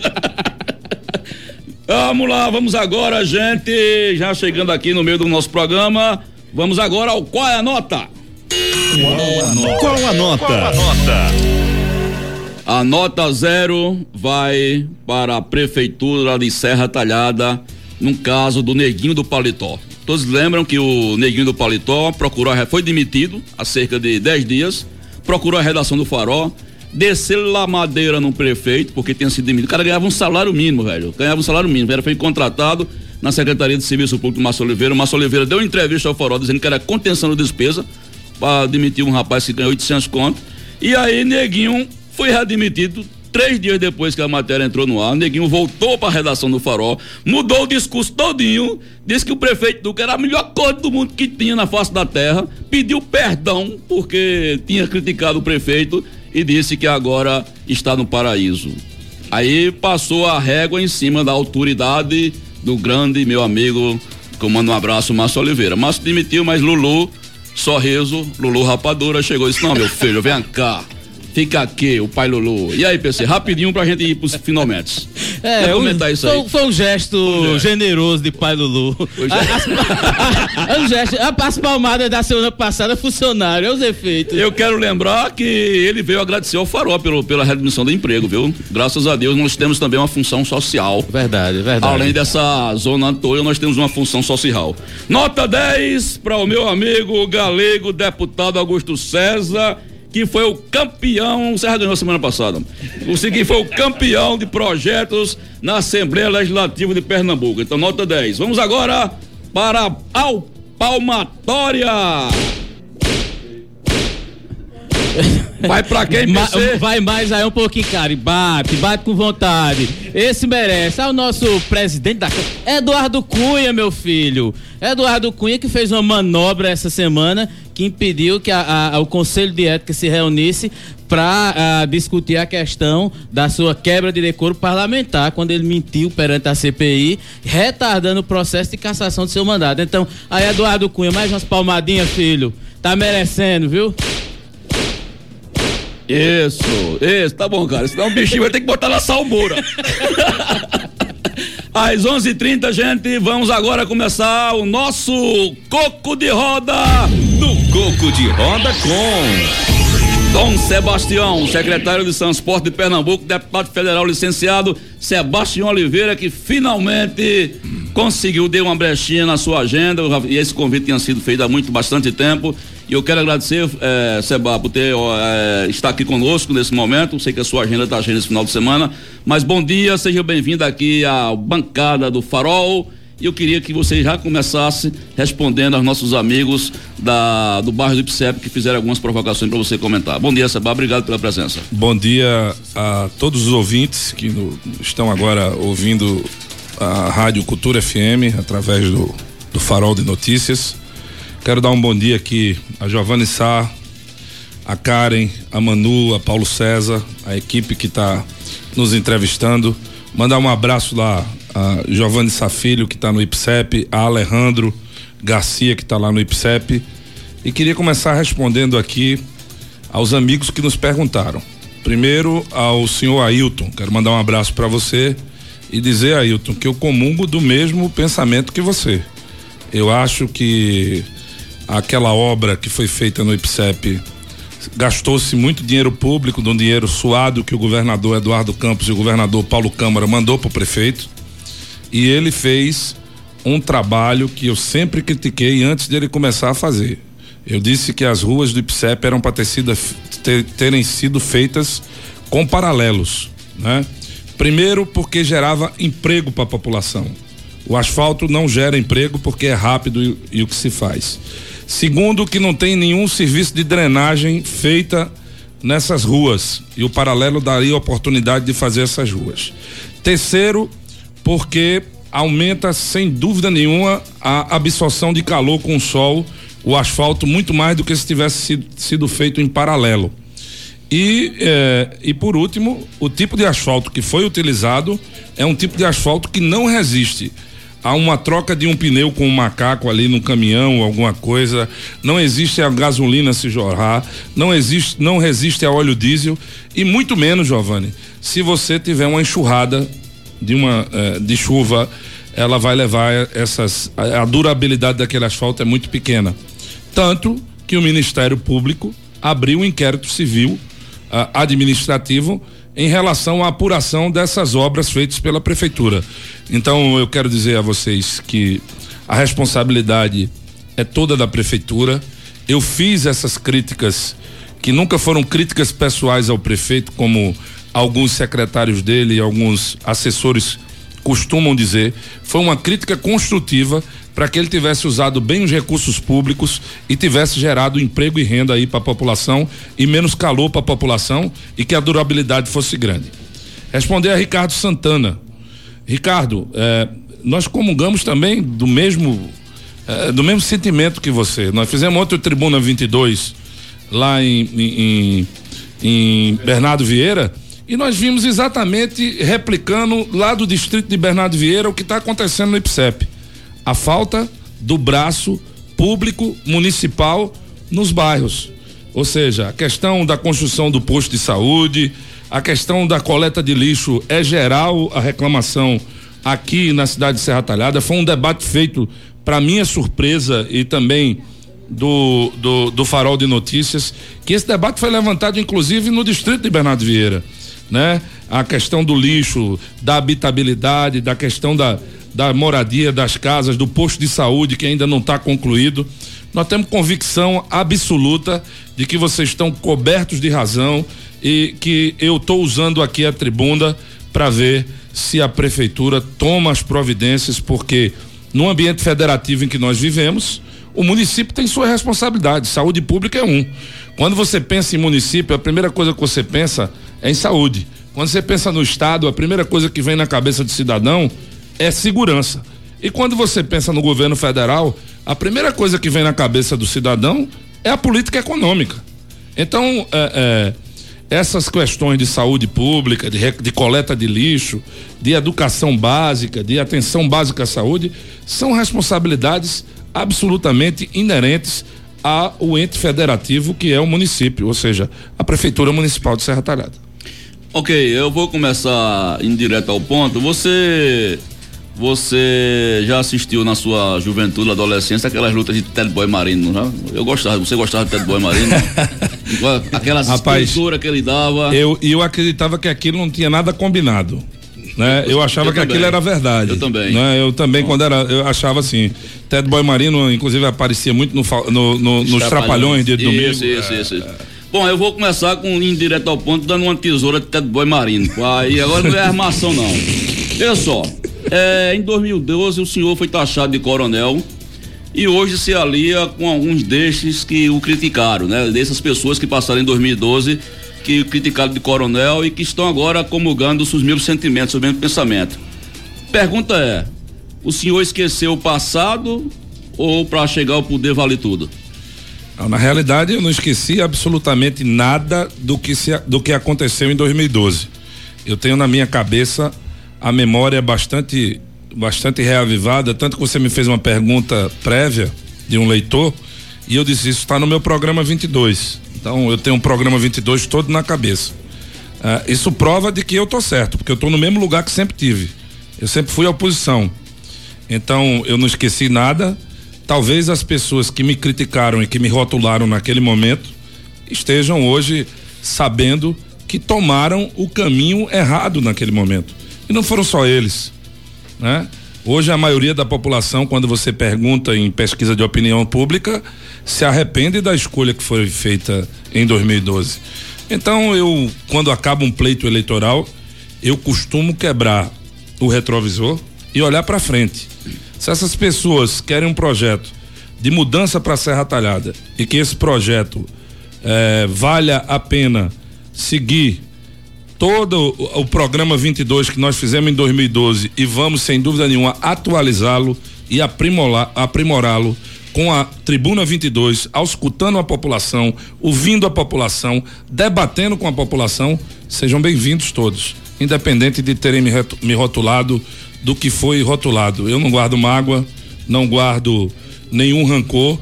Vamos lá, vamos agora, gente, já chegando aqui no meio do nosso programa, vamos agora ao Qual é a Nota? Qual a nota? Qual a nota? Qual a nota? A nota zero vai para a Prefeitura de Serra Talhada, no caso do Neguinho do Paletó. Todos lembram que o Neguinho do Paletó procurou, foi demitido há cerca de dez dias, procurou a redação do Farol, desceu lá madeira no prefeito, porque tinha sido demitido. O cara ganhava um salário mínimo, velho. Ganhava um salário mínimo. Era foi contratado na Secretaria de Serviço Público do Márcio Oliveira. O Márcio Oliveira deu uma entrevista ao Farol dizendo que era contenção de despesa para demitir um rapaz que ganhou oitocentos conto. E aí, Neguinho foi readmitido três dias depois que a matéria entrou no ar. Neguinho voltou para a redação do Farol, mudou o discurso todinho, disse que o prefeito Duque era a melhor coisa do mundo que tinha na face da terra, pediu perdão porque tinha criticado o prefeito e disse que agora está no paraíso. Aí passou a régua em cima da autoridade do grande meu amigo, que eu mando um abraço, Márcio Oliveira. Márcio demitiu, mas Lulu, sorriso, Lulu rapadura, chegou e disse: não, meu filho, vem cá, fica aqui, o pai Lulu. E aí, P C, rapidinho pra gente ir pros finalmente. É, Vou comentar um, isso aí. Foi, foi um gesto um generoso de pai Lulu. É um gesto, as palmadas da semana passada funcionaram, é os efeitos. Eu quero lembrar que ele veio agradecer ao Farol pelo, pela readmissão do emprego, viu? Graças a Deus nós temos também uma função social. Verdade, verdade. Além dessa zona toda, nós temos uma função social. Nota dez para o meu amigo galego, deputado Augusto César, que foi o campeão, o Serra ganhou semana passada, o seguinte, foi o campeão de projetos na Assembleia Legislativa de Pernambuco. Então, nota dez. Vamos agora para a palmatória. Vai pra quem, P C? Vai mais aí um pouquinho, cara, e bate, bate com vontade. Esse merece. É o nosso presidente da Câmara, Eduardo Cunha, meu filho. Eduardo Cunha, que fez uma manobra essa semana que impediu que a, a, o Conselho de Ética se reunisse para discutir a questão da sua quebra de decoro parlamentar, quando ele mentiu perante a C P I, retardando o processo de cassação do seu mandato. Então, aí, Eduardo Cunha, mais umas palmadinhas, filho. Tá merecendo, viu? Isso, isso, tá bom, cara. Senão o bichinho vai ter que botar na salmoura. Às onze e trinta, gente, vamos agora começar o nosso Coco de Roda. Do Coco de Roda com Dom Sebastião, secretário de Transporte de Pernambuco, deputado federal licenciado Sebastião Oliveira, que finalmente conseguiu, deu uma brechinha na sua agenda, e esse convite tinha sido feito há muito, bastante tempo, e eu quero agradecer, é, Seba, por ter, é, estar aqui conosco nesse momento. Sei que a sua agenda está cheia nesse final de semana, mas bom dia, seja bem-vindo aqui à bancada do Farol. E eu queria que você já começasse respondendo aos nossos amigos da, do bairro do Ipsep, que fizeram algumas provocações para você comentar. Bom dia, Seba, obrigado pela presença. Bom dia a todos os ouvintes que no, estão agora ouvindo a Rádio Cultura F M através do, do Farol de Notícias. Quero dar um bom dia aqui a Giovanni Sá, a Karen, a Manu, a Paulo César, a equipe que está nos entrevistando. Mandar um abraço lá a Giovanni Sá Filho, que está no I P S E P, a Alejandro Garcia, que está lá no I P S E P. E queria começar respondendo aqui aos amigos que nos perguntaram. Primeiro, ao senhor Ailton. Quero mandar um abraço para você e dizer, Ailton, que eu comungo do mesmo pensamento que você. Eu acho que aquela obra que foi feita no I P S E P gastou-se muito dinheiro público, de um dinheiro suado que o governador Eduardo Campos e o governador Paulo Câmara mandou para o prefeito, e ele fez um trabalho que eu sempre critiquei antes dele começar a fazer. Eu disse que as ruas do I P S E P eram para ter sido, ter, terem sido feitas com paralelos, né? Primeiro, porque gerava emprego para a população. O asfalto não gera emprego porque é rápido e, e o que se faz. Segundo, que não tem nenhum serviço de drenagem feita nessas ruas, e o paralelo daria oportunidade de fazer essas ruas. Terceiro, porque aumenta sem dúvida nenhuma a absorção de calor com o sol, o asfalto, muito mais do que se tivesse sido, sido feito em paralelo. E, eh, e por último, o tipo de asfalto que foi utilizado é um tipo de asfalto que não resiste a uma troca de um pneu com um macaco ali no caminhão, alguma coisa. Não existe a gasolina se jorrar, não existe, não resiste a óleo diesel, e muito menos, Giovanni, se você tiver uma enxurrada de uma eh, de chuva, ela vai levar essas, a, a durabilidade daquele asfalto é muito pequena. Tanto que o Ministério Público abriu um inquérito civil uh, administrativo em relação à apuração dessas obras feitas pela prefeitura. Então eu quero dizer a vocês que a responsabilidade é toda da prefeitura. Eu fiz essas críticas que nunca foram críticas pessoais ao prefeito, como alguns secretários dele e alguns assessores costumam dizer. Foi uma crítica construtiva para que ele tivesse usado bem os recursos públicos e tivesse gerado emprego e renda aí para a população e menos calor para a população, e que a durabilidade fosse grande. Responder a Ricardo Santana. Ricardo, eh, nós comungamos também do mesmo eh, do mesmo sentimento que você. Nós fizemos ontem o Tribuna vinte e dois lá em, em, em Bernardo Vieira, e nós vimos exatamente replicando lá do distrito de Bernardo Vieira o que está acontecendo no I P S E P. A falta do braço público municipal nos bairros. Ou seja, a questão da construção do posto de saúde, a questão da coleta de lixo é geral, a reclamação aqui na cidade de Serra Talhada. Foi um debate feito, para minha surpresa, e também do, do, do Farol de Notícias, que esse debate foi levantado inclusive no distrito de Bernardo Vieira, né? A questão do lixo, da habitabilidade, da questão da da moradia, das casas, do posto de saúde que ainda não está concluído. Nós temos convicção absoluta de que vocês estão cobertos de razão, e que eu estou usando aqui a tribuna para ver se a prefeitura toma as providências, porque no ambiente federativo em que nós vivemos, o município tem sua responsabilidade. Saúde pública é um. Quando você pensa em município, a primeira coisa que você pensa é em saúde. Quando você pensa no estado, a primeira coisa que vem na cabeça do cidadão é segurança. E quando você pensa no governo federal, a primeira coisa que vem na cabeça do cidadão é a política econômica. Então, é, é, essas questões de saúde pública, de, de coleta de lixo, de educação básica, de atenção básica à saúde, são responsabilidades absolutamente inerentes ao ente federativo, que é o município, ou seja, a Prefeitura Municipal de Serra Talhada. Ok, eu vou começar indo direto ao ponto. Você Você já assistiu na sua juventude, na adolescência, aquelas lutas de Ted Boy Marino, não? Eu gostava, você gostava de Ted Boy Marino? Aquelas estruturas que ele dava. Eu, eu acreditava que aquilo não tinha nada combinado, né? Eu, eu achava eu que também. Aquilo era verdade. Eu também. Né? Eu também, Bom. quando era, eu achava assim, Ted Boy Marino, inclusive, aparecia muito no, no, no, nos Trapalhões de domingo. Isso, isso, isso, isso. Bom, eu vou começar com um direto ao ponto, dando uma tesoura de Ted Boy Marino. E agora não é armação, não. Olha só. É, em dois mil e doze o senhor foi taxado de coronel e hoje se alia com alguns destes que o criticaram, né? Dessas pessoas que passaram em dois mil e doze, que o criticaram de coronel e que estão agora comulgando os mesmos sentimentos, o mesmo pensamento. Pergunta é, o senhor esqueceu o passado ou para chegar ao poder vale tudo? Na realidade, eu não esqueci absolutamente nada do que, se, do que aconteceu em dois mil e doze. Eu tenho na minha cabeça a memória bastante, bastante reavivada, tanto que você me fez uma pergunta prévia de um leitor e eu disse, isso está no meu programa vinte e dois. Então, eu tenho um programa vinte e dois todo na cabeça. Uh, isso prova de que eu tô certo, porque eu tô no mesmo lugar que sempre tive. Eu sempre fui oposição. Então, eu não esqueci nada. Talvez as pessoas que me criticaram e que me rotularam naquele momento estejam hoje sabendo que tomaram o caminho errado naquele momento. E não foram só eles, né? Hoje a maioria da população, quando você pergunta em pesquisa de opinião pública, se arrepende da escolha que foi feita em dois mil e doze. Então eu, quando acaba um pleito eleitoral, eu costumo quebrar o retrovisor e olhar para frente. Se essas pessoas querem um projeto de mudança para a Serra Talhada e que esse projeto eh, valha a pena seguir todo o, o programa vinte e dois que nós fizemos em dois mil e doze e vamos, sem dúvida nenhuma, atualizá-lo e aprimorar, aprimorá-lo com a Tribuna vinte e dois, auscultando a população, ouvindo a população, debatendo com a população, sejam bem-vindos todos, independente de terem me, me rotulado do que foi rotulado. Eu não guardo mágoa, não guardo nenhum rancor,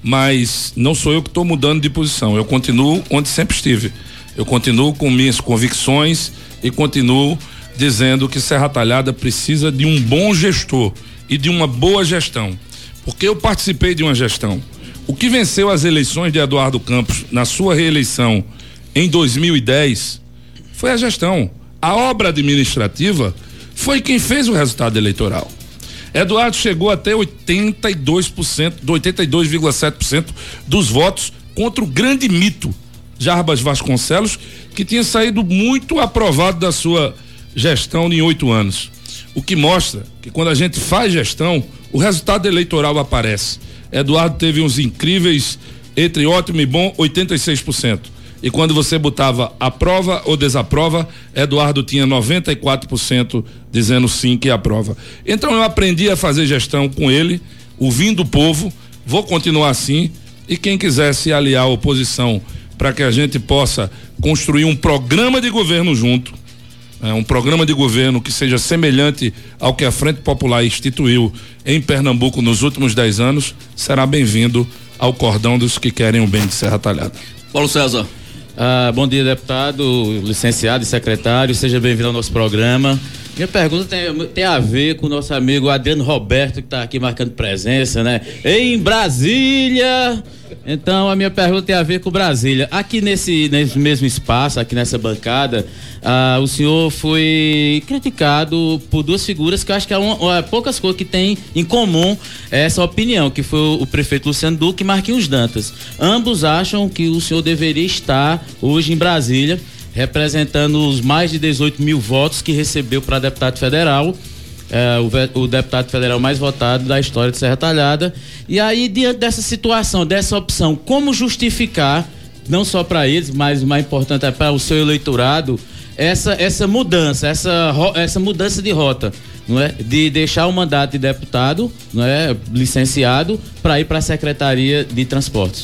mas não sou eu que estou mudando de posição. Eu continuo onde sempre estive. Eu continuo com minhas convicções e continuo dizendo que Serra Talhada precisa de um bom gestor e de uma boa gestão. Porque eu participei de uma gestão. O que venceu as eleições de Eduardo Campos na sua reeleição em dois mil e dez foi a gestão. A obra administrativa foi quem fez o resultado eleitoral. Eduardo chegou até oitenta e dois por cento, oitenta e dois vírgula sete por cento dos votos contra o grande mito Jarbas Vasconcelos, que tinha saído muito aprovado da sua gestão em oito anos. O que mostra que quando a gente faz gestão, o resultado eleitoral aparece. Eduardo teve uns incríveis, entre ótimo e bom, oitenta e seis por cento. E quando você botava aprova ou desaprova, Eduardo tinha noventa e quatro por cento dizendo sim que aprova. Então eu aprendi a fazer gestão com ele, ouvindo o povo, vou continuar assim, e quem quiser se aliar à oposição para que a gente possa construir um programa de governo junto, é, um programa de governo que seja semelhante ao que a Frente Popular instituiu em Pernambuco nos últimos dez anos, será bem-vindo ao cordão dos que querem o bem de Serra Talhada. Paulo César. Ah, bom dia, deputado, licenciado e secretário, seja bem-vindo ao nosso programa. Minha pergunta tem, tem a ver com o nosso amigo Adriano Roberto, que está aqui marcando presença, né? Em Brasília! Então, a minha pergunta tem a ver com Brasília. Aqui nesse, nesse mesmo espaço, aqui nessa bancada, ah, o senhor foi criticado por duas figuras que eu acho que é uma, uma, poucas coisas que tem em comum essa opinião, que foi o, o prefeito Luciano Duque e Marquinhos Dantas. Ambos acham que o senhor deveria estar hoje em Brasília, representando os mais de dezoito mil votos que recebeu para deputado federal, é, o, o deputado federal mais votado da história de Serra Talhada. E aí, diante dessa situação, dessa opção, como justificar, não só para eles, mas o mais importante é para o seu eleitorado, essa, essa mudança, essa, essa mudança de rota, não é? De deixar o mandato de deputado, não é? Licenciado, para ir para a Secretaria de Transportes.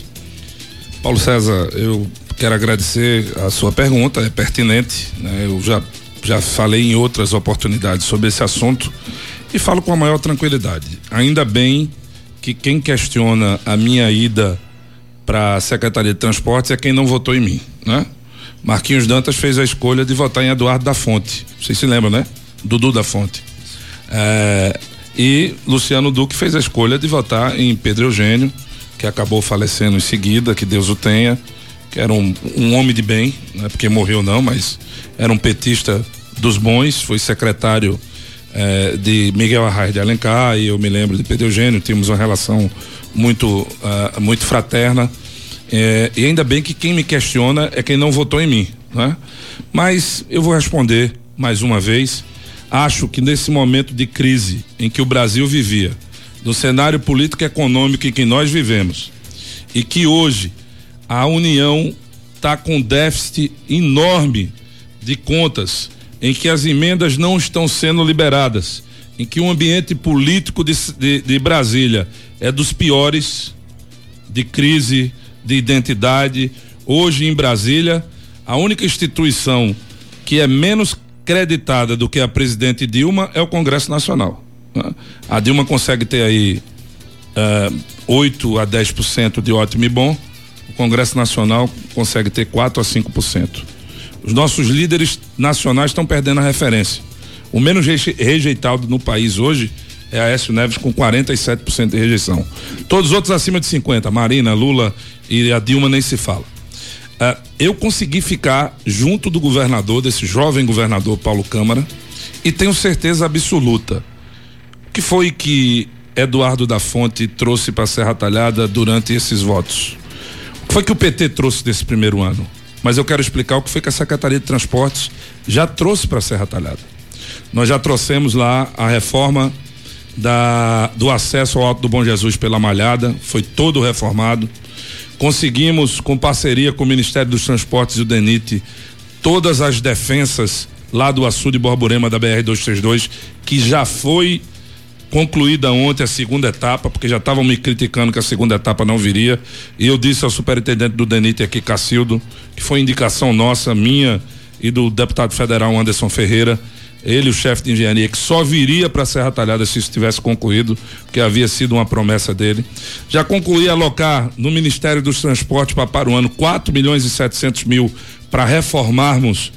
Paulo César, eu quero agradecer a sua pergunta, é pertinente, né? Eu já, já falei em outras oportunidades sobre esse assunto e falo com a maior tranquilidade. Ainda bem que quem questiona a minha ida para a Secretaria de Transportes é quem não votou em mim, né? Marquinhos Dantas fez a escolha de votar em Eduardo da Fonte, vocês se lembram, né? Dudu da Fonte. É, e Luciano Duque fez a escolha de votar em Pedro Eugênio, que acabou falecendo em seguida, que Deus o tenha, que era um, um homem de bem, não é porque morreu não, mas era um petista dos bons, foi secretário eh, de Miguel Arraes de Alencar, e eu me lembro de Pedro Eugênio, tínhamos uma relação muito, uh, muito fraterna, eh, e ainda bem que quem me questiona é quem não votou em mim, né? Mas eu vou responder mais uma vez. Acho que nesse momento de crise em que o Brasil vivia, no cenário político e econômico em que nós vivemos, e que hoje a União está com um déficit enorme de contas, em que as emendas não estão sendo liberadas, em que o ambiente político de, de, de Brasília é dos piores de crise de identidade. Hoje em Brasília, a única instituição que é menos creditada do que a presidente Dilma é o Congresso Nacional. Né? A Dilma consegue ter aí uh, oito a dez por cento de ótimo e bom, o Congresso Nacional consegue ter quatro a cinco por cento. Os nossos líderes nacionais estão perdendo a referência. O menos rejeitado no país hoje é Aécio Neves, com quarenta e sete por cento de rejeição. Todos os outros acima de cinquenta, Marina, Lula e a Dilma nem se fala. Uh, eu consegui ficar junto do governador, desse jovem governador Paulo Câmara, e tenho certeza absoluta que foi que Eduardo da Fonte trouxe para a Serra Talhada durante esses votos. O que foi que o P T trouxe desse primeiro ano? Mas eu quero explicar o que foi que a Secretaria de Transportes já trouxe para a Serra Talhada. Nós já trouxemos lá a reforma da, do acesso ao Alto do Bom Jesus pela Malhada, foi todo reformado. Conseguimos, com parceria com o Ministério dos Transportes e o DENIT, todas as defensas lá do açude Borborema da B R duzentos e trinta e dois, que já foi concluída ontem a segunda etapa, porque já estavam me criticando que a segunda etapa não viria, e eu disse ao superintendente do DENIT aqui, Cacildo, que foi indicação nossa, minha e do deputado federal Anderson Ferreira, ele, o chefe de engenharia, que só viria para a Serra Talhada se isso tivesse concluído, porque havia sido uma promessa dele. Já concluí alocar no Ministério dos Transportes para Paruano quatro milhões e setecentos mil para reformarmos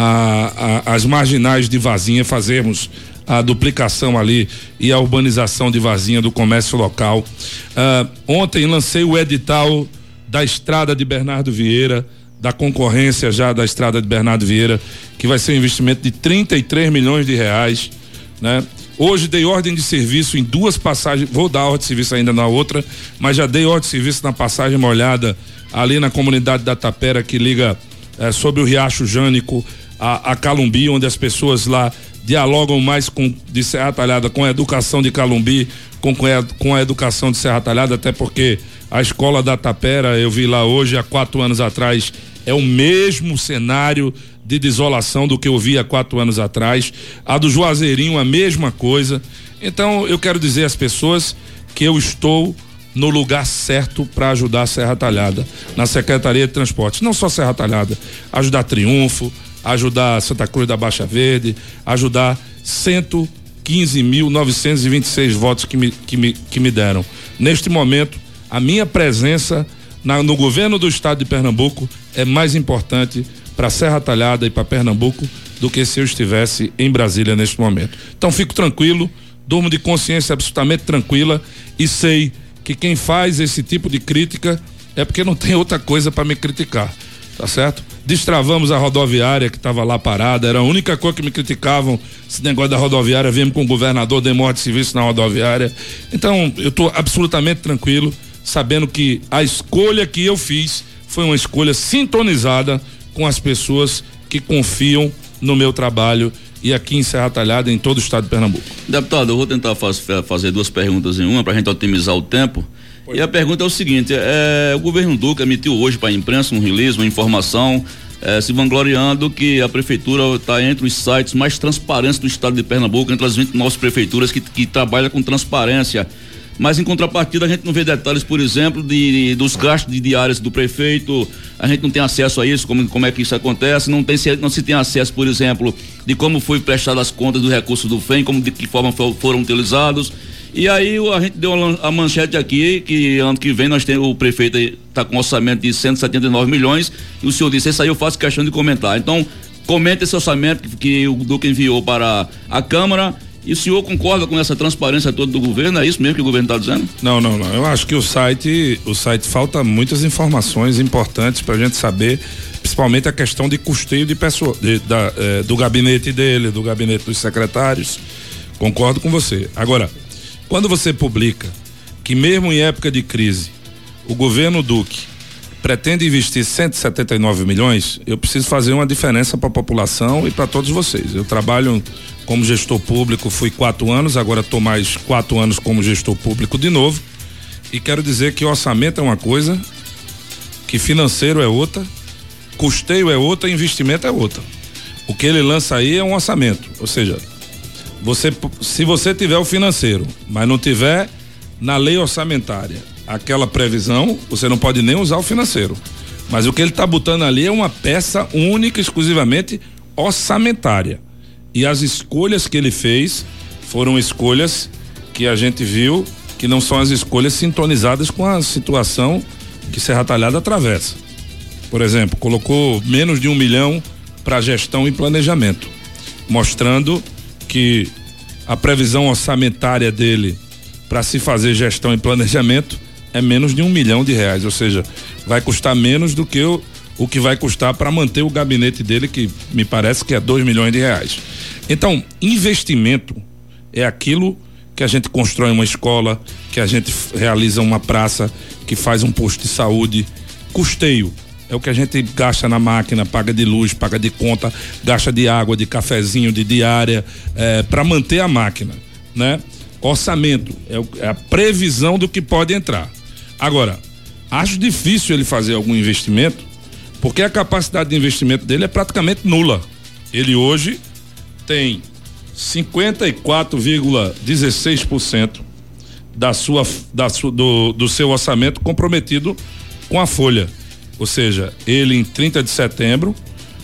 a, a, as marginais de Vazinha, fazermos a duplicação ali e a urbanização de Vazinha do comércio local. Uh, ontem lancei o edital da estrada de Bernardo Vieira, da concorrência já da estrada de Bernardo Vieira, que vai ser um investimento de trinta e três milhões de reais, né? Hoje dei ordem de serviço em duas passagens, vou dar ordem de serviço ainda na outra, mas já dei ordem de serviço na passagem molhada ali na comunidade da Tapera, que liga eh, sobre o Riacho Jânico a, a Calumbi, onde as pessoas lá dialogam mais com de Serra Talhada com a educação de Calumbi, com, com, a, com a educação de Serra Talhada, até porque a escola da Tapera, eu vi lá hoje, há quatro anos atrás, é o mesmo cenário de desolação do que eu vi há quatro anos atrás. A do Juazeirinho, a mesma coisa. Então, eu quero dizer às pessoas que eu estou no lugar certo para ajudar a Serra Talhada, na Secretaria de Transportes. Não só Serra Talhada, ajudar Triunfo, ajudar Santa Cruz da Baixa Verde, ajudar cento e quinze mil novecentos e vinte e seis votos que me, que me, que me deram. Neste momento, a minha presença na, no governo do estado de Pernambuco é mais importante para Serra Talhada e para Pernambuco do que se eu estivesse em Brasília neste momento. Então fico tranquilo, durmo de consciência absolutamente tranquila e sei que quem faz esse tipo de crítica é porque não tem outra coisa para me criticar, tá certo? Destravamos a rodoviária que estava lá parada, era a única coisa que me criticavam, esse negócio da rodoviária, viemos com o governador, dei morte de serviço na rodoviária. Então eu estou absolutamente tranquilo, sabendo que a escolha que eu fiz foi uma escolha sintonizada com as pessoas que confiam no meu trabalho e aqui em Serra Talhada, em todo o estado de Pernambuco. Deputado, eu vou tentar faz, fazer duas perguntas em uma para a gente otimizar o tempo. Pois. E a pergunta é o seguinte: é, o governo Duque emitiu hoje para a imprensa um release, uma informação, é, se vangloriando que a prefeitura está entre os sites mais transparentes do estado de Pernambuco, entre as vinte e nove prefeituras que, que trabalham com transparência. Mas em contrapartida a gente não vê detalhes, por exemplo, de, de dos gastos de diárias do prefeito, a gente não tem acesso a isso, como, como é que isso acontece, não, tem, não se tem acesso, por exemplo, de como foi prestado as contas dos recursos do F E M, como de que forma for, foram utilizados. E aí a gente deu a, a manchete aqui, que ano que vem nós temos, o prefeito está com um orçamento de cento e setenta e nove milhões, e o senhor disse, isso aí eu faço questão de comentar. Então, comente esse orçamento que, que o Duque enviou para a Câmara. E o senhor concorda com essa transparência toda do governo? É isso mesmo que o governo está dizendo? Não, não, não. Eu acho que o site, o site falta muitas informações importantes para a gente saber, principalmente a questão de custeio de pessoa, de, da, eh, do gabinete dele, do gabinete dos secretários. Concordo com você. Agora, quando você publica que mesmo em época de crise, o governo Duque pretende investir cento e setenta e nove milhões, eu preciso fazer uma diferença para a população e para todos vocês. Eu trabalho como gestor público, fui quatro anos, agora estou mais quatro anos como gestor público de novo, e quero dizer que orçamento é uma coisa, que financeiro é outra, custeio é outra, investimento é outra. O que ele lança aí é um orçamento, ou seja, você, se você tiver o financeiro, mas não tiver na lei orçamentária aquela previsão, você não pode nem usar o financeiro. Mas o que ele está botando ali é uma peça única, exclusivamente orçamentária. E as escolhas que ele fez foram escolhas que a gente viu que não são as escolhas sintonizadas com a situação que Serra Talhada atravessa. Por exemplo, colocou menos de um milhão para gestão e planejamento, mostrando que a previsão orçamentária dele para se fazer gestão e planejamento é menos de um milhão de reais, ou seja, vai custar menos do que o, o que vai custar para manter o gabinete dele, que me parece que é dois milhões de reais. Então, investimento é aquilo que a gente constrói uma escola, que a gente realiza uma praça, que faz um posto de saúde. Custeio é o que a gente gasta na máquina, paga de luz, paga de conta, gasta de água, de cafezinho, de diária, é, para manter a máquina, né? Orçamento é, o, é a previsão do que pode entrar. Agora, acho difícil ele fazer algum investimento, porque a capacidade de investimento dele é praticamente nula. Ele hoje tem cinquenta e quatro vírgula dezesseis por cento da sua, da sua, do, do seu orçamento comprometido com a folha. Ou seja, ele em trinta de setembro,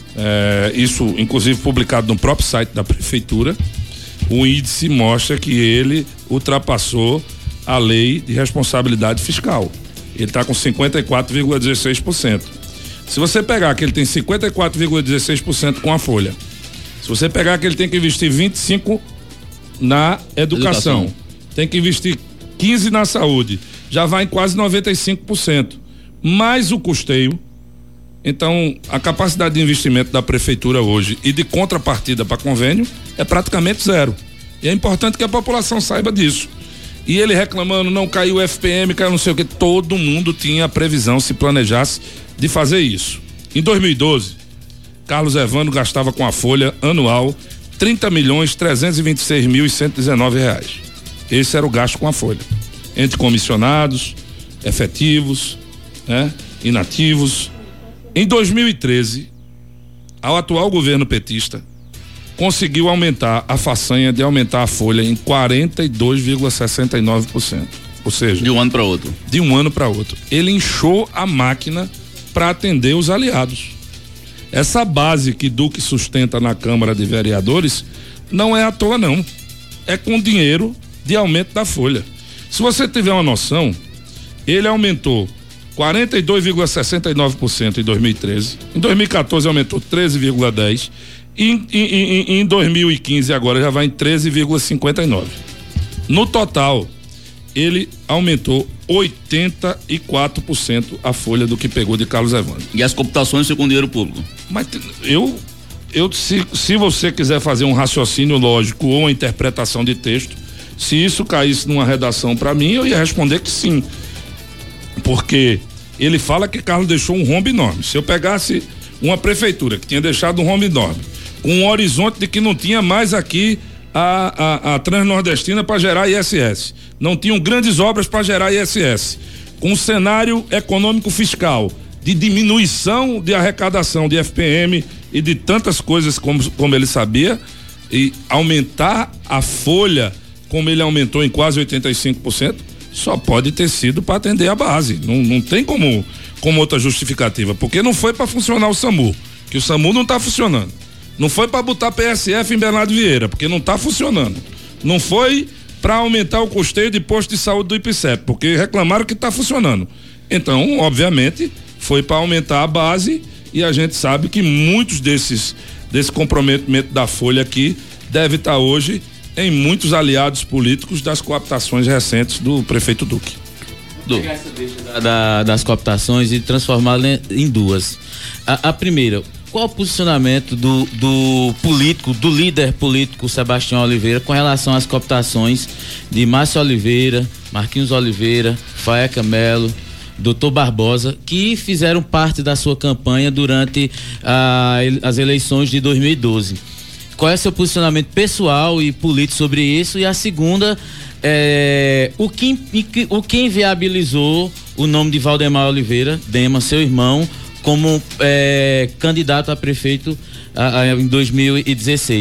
é, isso inclusive publicado no próprio site da prefeitura, o índice mostra que ele ultrapassou a lei de responsabilidade fiscal. Ele está com cinquenta e quatro vírgula dezesseis por cento. Se você pegar que ele tem cinquenta e quatro vírgula dezesseis por cento com a folha, se você pegar que ele tem que investir vinte e cinco por cento na educação, educação, tem que investir quinze por cento na saúde, já vai em quase noventa e cinco por cento. Mais o custeio. Então, a capacidade de investimento da prefeitura hoje e de contrapartida para convênio é praticamente zero. E é importante que a população saiba disso. E ele reclamando, não caiu o F P M, caiu não sei o que, todo mundo tinha a previsão, se planejasse, de fazer isso. Em dois mil e doze, Carlos Evandro gastava com a folha anual trinta milhões trezentos e vinte e seis mil e cento e dezenove reais. Esse era o gasto com a folha. Entre comissionados, efetivos, né, inativos. Em dois mil e treze, o atual governo petista conseguiu aumentar a façanha de aumentar a folha em quarenta e dois vírgula sessenta e nove por cento. Ou seja, de um ano para outro. De um ano para outro. Ele inchou a máquina para atender os aliados. Essa base que Duque sustenta na Câmara de Vereadores não é à toa, não. É com dinheiro de aumento da folha. Se você tiver uma noção, ele aumentou quarenta e dois vírgula sessenta e nove por cento em dois mil e treze, em dois mil e quatorze aumentou treze vírgula dez por cento, e em, em, em dois mil e quinze agora já vai em treze vírgula cinquenta e nove por cento. No total, ele aumentou oitenta e quatro por cento a folha do que pegou de Carlos Evandro. E as computações são com dinheiro público? Mas eu, eu se, se você quiser fazer um raciocínio lógico ou uma interpretação de texto, se isso caísse numa redação para mim, eu ia responder que sim. Porque ele fala que Carlos deixou um rombo enorme. Se eu pegasse uma prefeitura que tinha deixado um rombo enorme, com um horizonte de que não tinha mais aqui a, a, a Transnordestina para gerar I S S, não tinham grandes obras para gerar I S S, com um cenário econômico fiscal de diminuição de arrecadação de F P M e de tantas coisas como, como ele sabia, e aumentar a folha como ele aumentou em quase oitenta e cinco por cento, só pode ter sido para atender a base. Não, não tem como, como outra justificativa, porque não foi para funcionar o SAMU, que o SAMU não está funcionando. Não foi para botar P S F em Bernardo Vieira, porque não está funcionando. Não foi para aumentar o custeio de posto de saúde do I P C E P, porque reclamaram que está funcionando. Então, obviamente, foi para aumentar a base, e a gente sabe que muitos desses desse comprometimento da Folha aqui deve estar tá hoje em muitos aliados políticos das cooptações recentes do prefeito Duque. Vou pegar essa deixa da, da, das cooptações e transformá-la em duas. A, a primeira, qual o posicionamento do, do político, do líder político Sebastião Oliveira com relação às cooptações de Márcio Oliveira, Marquinhos Oliveira, Faeca Melo, doutor Barbosa, que fizeram parte da sua campanha durante a, as eleições de dois mil e doze? Qual é o seu posicionamento pessoal e político sobre isso? E a segunda, é, o, que, o que inviabilizou o nome de Valdemar Oliveira, Dema, seu irmão, como é, candidato a prefeito a, a, em dois mil e dezesseis?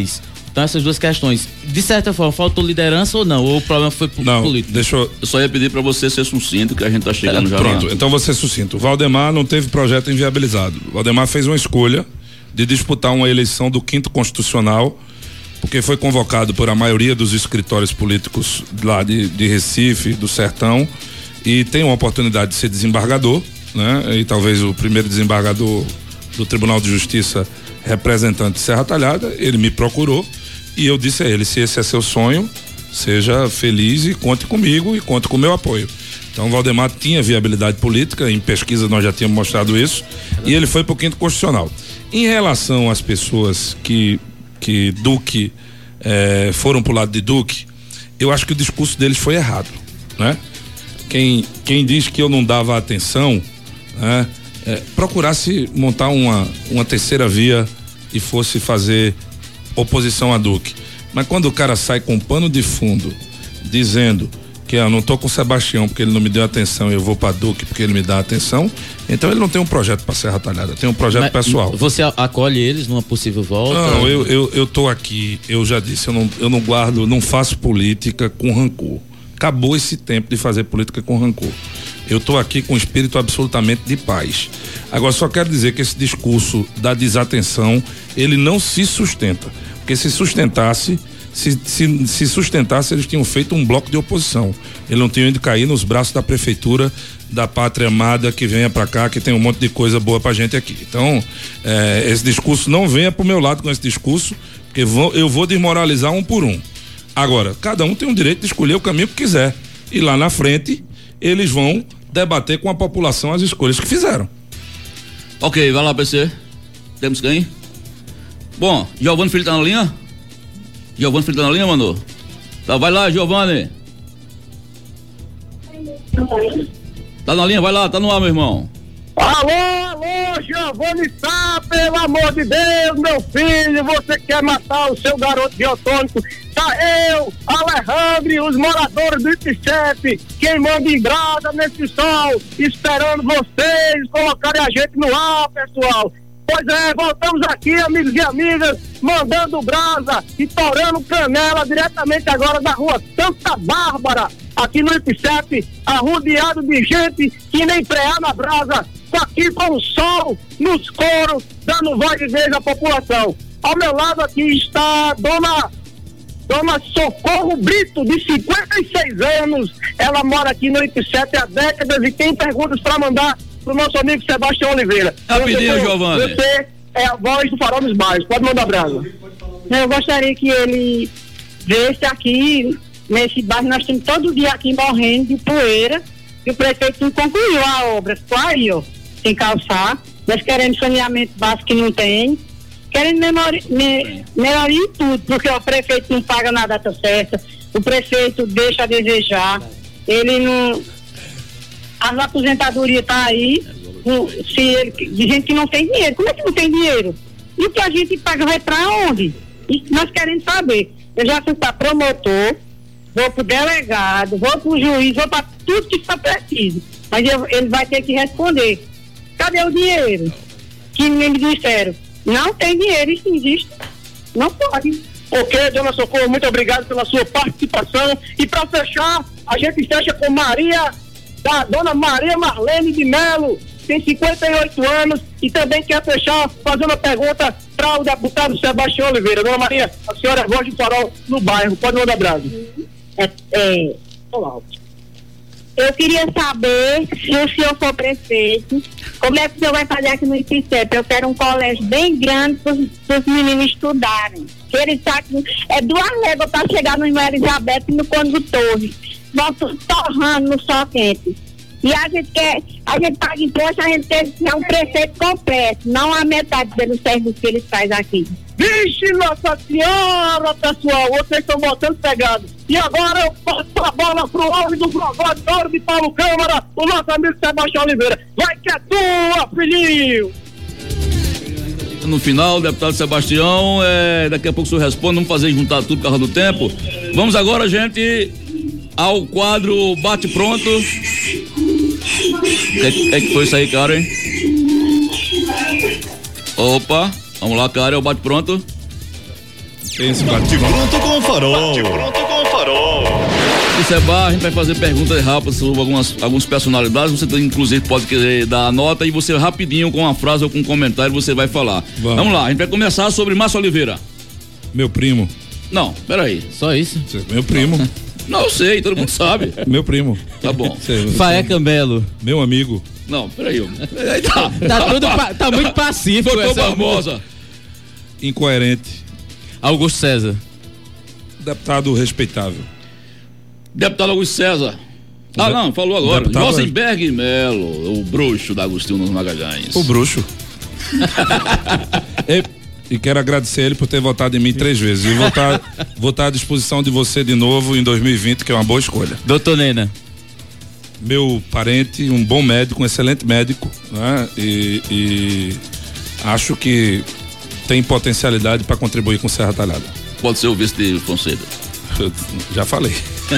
Então essas duas questões, de certa forma, faltou liderança ou não? Ou o problema foi não, político? Deixa eu... eu só ia pedir para você ser sucinto, que a gente tá chegando é, já. Pronto, lá. Então vou ser sucinto. O Valdemar não teve projeto inviabilizado. O Valdemar fez uma escolha de disputar uma eleição do quinto constitucional, porque foi convocado por a maioria dos escritórios políticos lá de, de Recife, do Sertão, e tem uma oportunidade de ser desembargador, né? E talvez o primeiro desembargador do Tribunal de Justiça representante de Serra Talhada. Ele me procurou e eu disse a ele: se esse é seu sonho, seja feliz e conte comigo e conte com o meu apoio. Então o Valdemar tinha viabilidade política, em pesquisa nós já tínhamos mostrado isso, e ele foi para o quinto constitucional. Em relação às pessoas que, que Duque eh, foram para o lado de Duque, eu acho que o discurso deles foi errado, né? Quem, quem diz que eu não dava atenção, né, é, procurasse montar uma, uma terceira via e fosse fazer oposição a Duque. Mas quando o cara sai com pano de fundo dizendo que eu não tô com o Sebastião porque ele não me deu atenção e eu vou para Duque porque ele me dá atenção, então ele não tem um projeto para Serra Talhada, tem um projeto Mas pessoal. Você acolhe eles numa possível volta? Não, eu, eu, eu tô aqui, eu já disse, eu não, eu não guardo, não faço política com rancor. Acabou esse tempo de fazer política com rancor. Eu tô aqui com um espírito absolutamente de paz. Agora só quero dizer que esse discurso da desatenção, ele não se sustenta, porque se sustentasse, se, se, se sustentasse, eles tinham feito um bloco de oposição. Eles não tinham ido cair nos braços da prefeitura da pátria amada que venha pra cá, que tem um monte de coisa boa pra gente aqui. Então, é, esse discurso não venha pro meu lado com esse discurso, porque vou, eu vou desmoralizar um por um. Agora, cada um tem o direito de escolher o caminho que quiser. E lá na frente, eles vão debater com a população as escolhas que fizeram. Ok, vai lá, P C. Temos quem? Bom, Giovanni Filho tá na linha? Giovanni Filho tá na linha, mano? Tá, vai lá, Giovanni. Tá na linha, vai lá, tá no ar, meu irmão. Alô, alô, Giovanni Sá, pelo amor de Deus, meu filho, você quer matar o seu garoto biotônico? Tá eu, Alejandro e os moradores do I P sete, queimando em brasa nesse sol, esperando vocês colocarem a gente no ar, pessoal. Pois é, voltamos aqui, amigos e amigas, mandando brasa e torando canela diretamente agora da rua Santa Bárbara, aqui no I P sete, arrodeado de gente que nem preá na brasa, aqui com o sol nos coros, dando voz de vez à população. Ao meu lado aqui está a dona, dona Socorro Brito, de cinquenta e seis anos, ela mora aqui no I P sete há décadas e tem perguntas para mandar pro nosso amigo Sebastião Oliveira. Rapidinho, Giovanni. Você é a voz do Farol dos Bairros, pode mandar brasa. Eu gostaria que ele viesse aqui, nesse bairro, nós estamos todo dia aqui morrendo de poeira, e o prefeito não concluiu a obra, ficou aí, ó, sem calçar, nós queremos saneamento básico que não tem, querendo melhoria, me, melhoria em tudo, porque o prefeito não paga na data certa, o prefeito deixa a desejar, ele não... As aposentadorias tá aí, um, se ele, de gente que não tem dinheiro. Como é que não tem dinheiro? E o que a gente paga vai pra onde? Isso nós queremos saber. Eu já fui para promotor, vou pro delegado, vou pro juiz, vou para tudo que for preciso. Mas eu, ele vai ter que responder. Cadê o dinheiro? Que me disseram. Não tem dinheiro, isso não existe. Não pode. Ok, dona Socorro, muito obrigado pela sua participação. E para fechar, a gente fecha com Maria... da dona Maria Marlene de Melo, tem cinquenta e oito anos e também quer fechar fazendo uma pergunta para o deputado Sebastião Oliveira. Dona Maria, a senhora é voz de farol no bairro, pode mandar brasa. É, é, olá. Eu queria saber, se o senhor for prefeito, como é que o senhor vai fazer aqui no I P sete? Eu quero um colégio bem grande para os meninos estudarem. Que eles sacam, é duas léguas para chegar no irmão Elizabeth e no Conde Torres. Vão torrando no sol quente. E a gente quer, a gente paga imposto, a gente quer ser um prefeito completo, não a metade pelo serviço que eles fazem aqui. Vixe, Nossa Senhora, pessoal, vocês estão botando pegado. E agora eu passo a bola pro homem do Provedor de Paulo Câmara, o nosso amigo Sebastião Oliveira. Vai que é tua, filhinho! No final, deputado Sebastião, é, daqui a pouco o senhor responde, vamos fazer juntar tudo por causa do tempo. Vamos agora, gente, ao quadro Bate Pronto. O que, é que foi isso aí, Karen? Opa, vamos lá, Karen, o Bate Pronto. Pense Bate pronto com o farol. Bate pronto com o farol. O Seba, a gente vai fazer perguntas rápidas sobre algumas, algumas personalidades. Você tem, inclusive pode querer dar a nota e você rapidinho com uma frase ou com um comentário você vai falar. Vamos, Vamos lá, a gente vai começar sobre Márcio Oliveira. Meu primo. Não, peraí. Só isso? Meu primo. Não, eu sei, todo mundo sabe. Meu primo. Tá bom. Faeca Belo. Meu amigo. Não, peraí. Aí tá, tá, tudo, tá muito pacífico. Doutor essa Barbosa. Incoerente. Augusto César. Deputado respeitável. Deputado Augusto César. Ah, não, falou agora. Deputado... Rosenberg Melo, o bruxo da Agostinho nos Magalhães. O bruxo. e, e quero agradecer ele por ter votado em mim três vezes. E vou estar vou estar à disposição de você de novo em dois mil e vinte, que é uma boa escolha. Doutor Nena. Meu parente, um bom médico, um excelente médico, né? E, e acho que tem potencialidade para contribuir com Serra Talhada. Pode ser o vice de Fonseca. Eu já falei.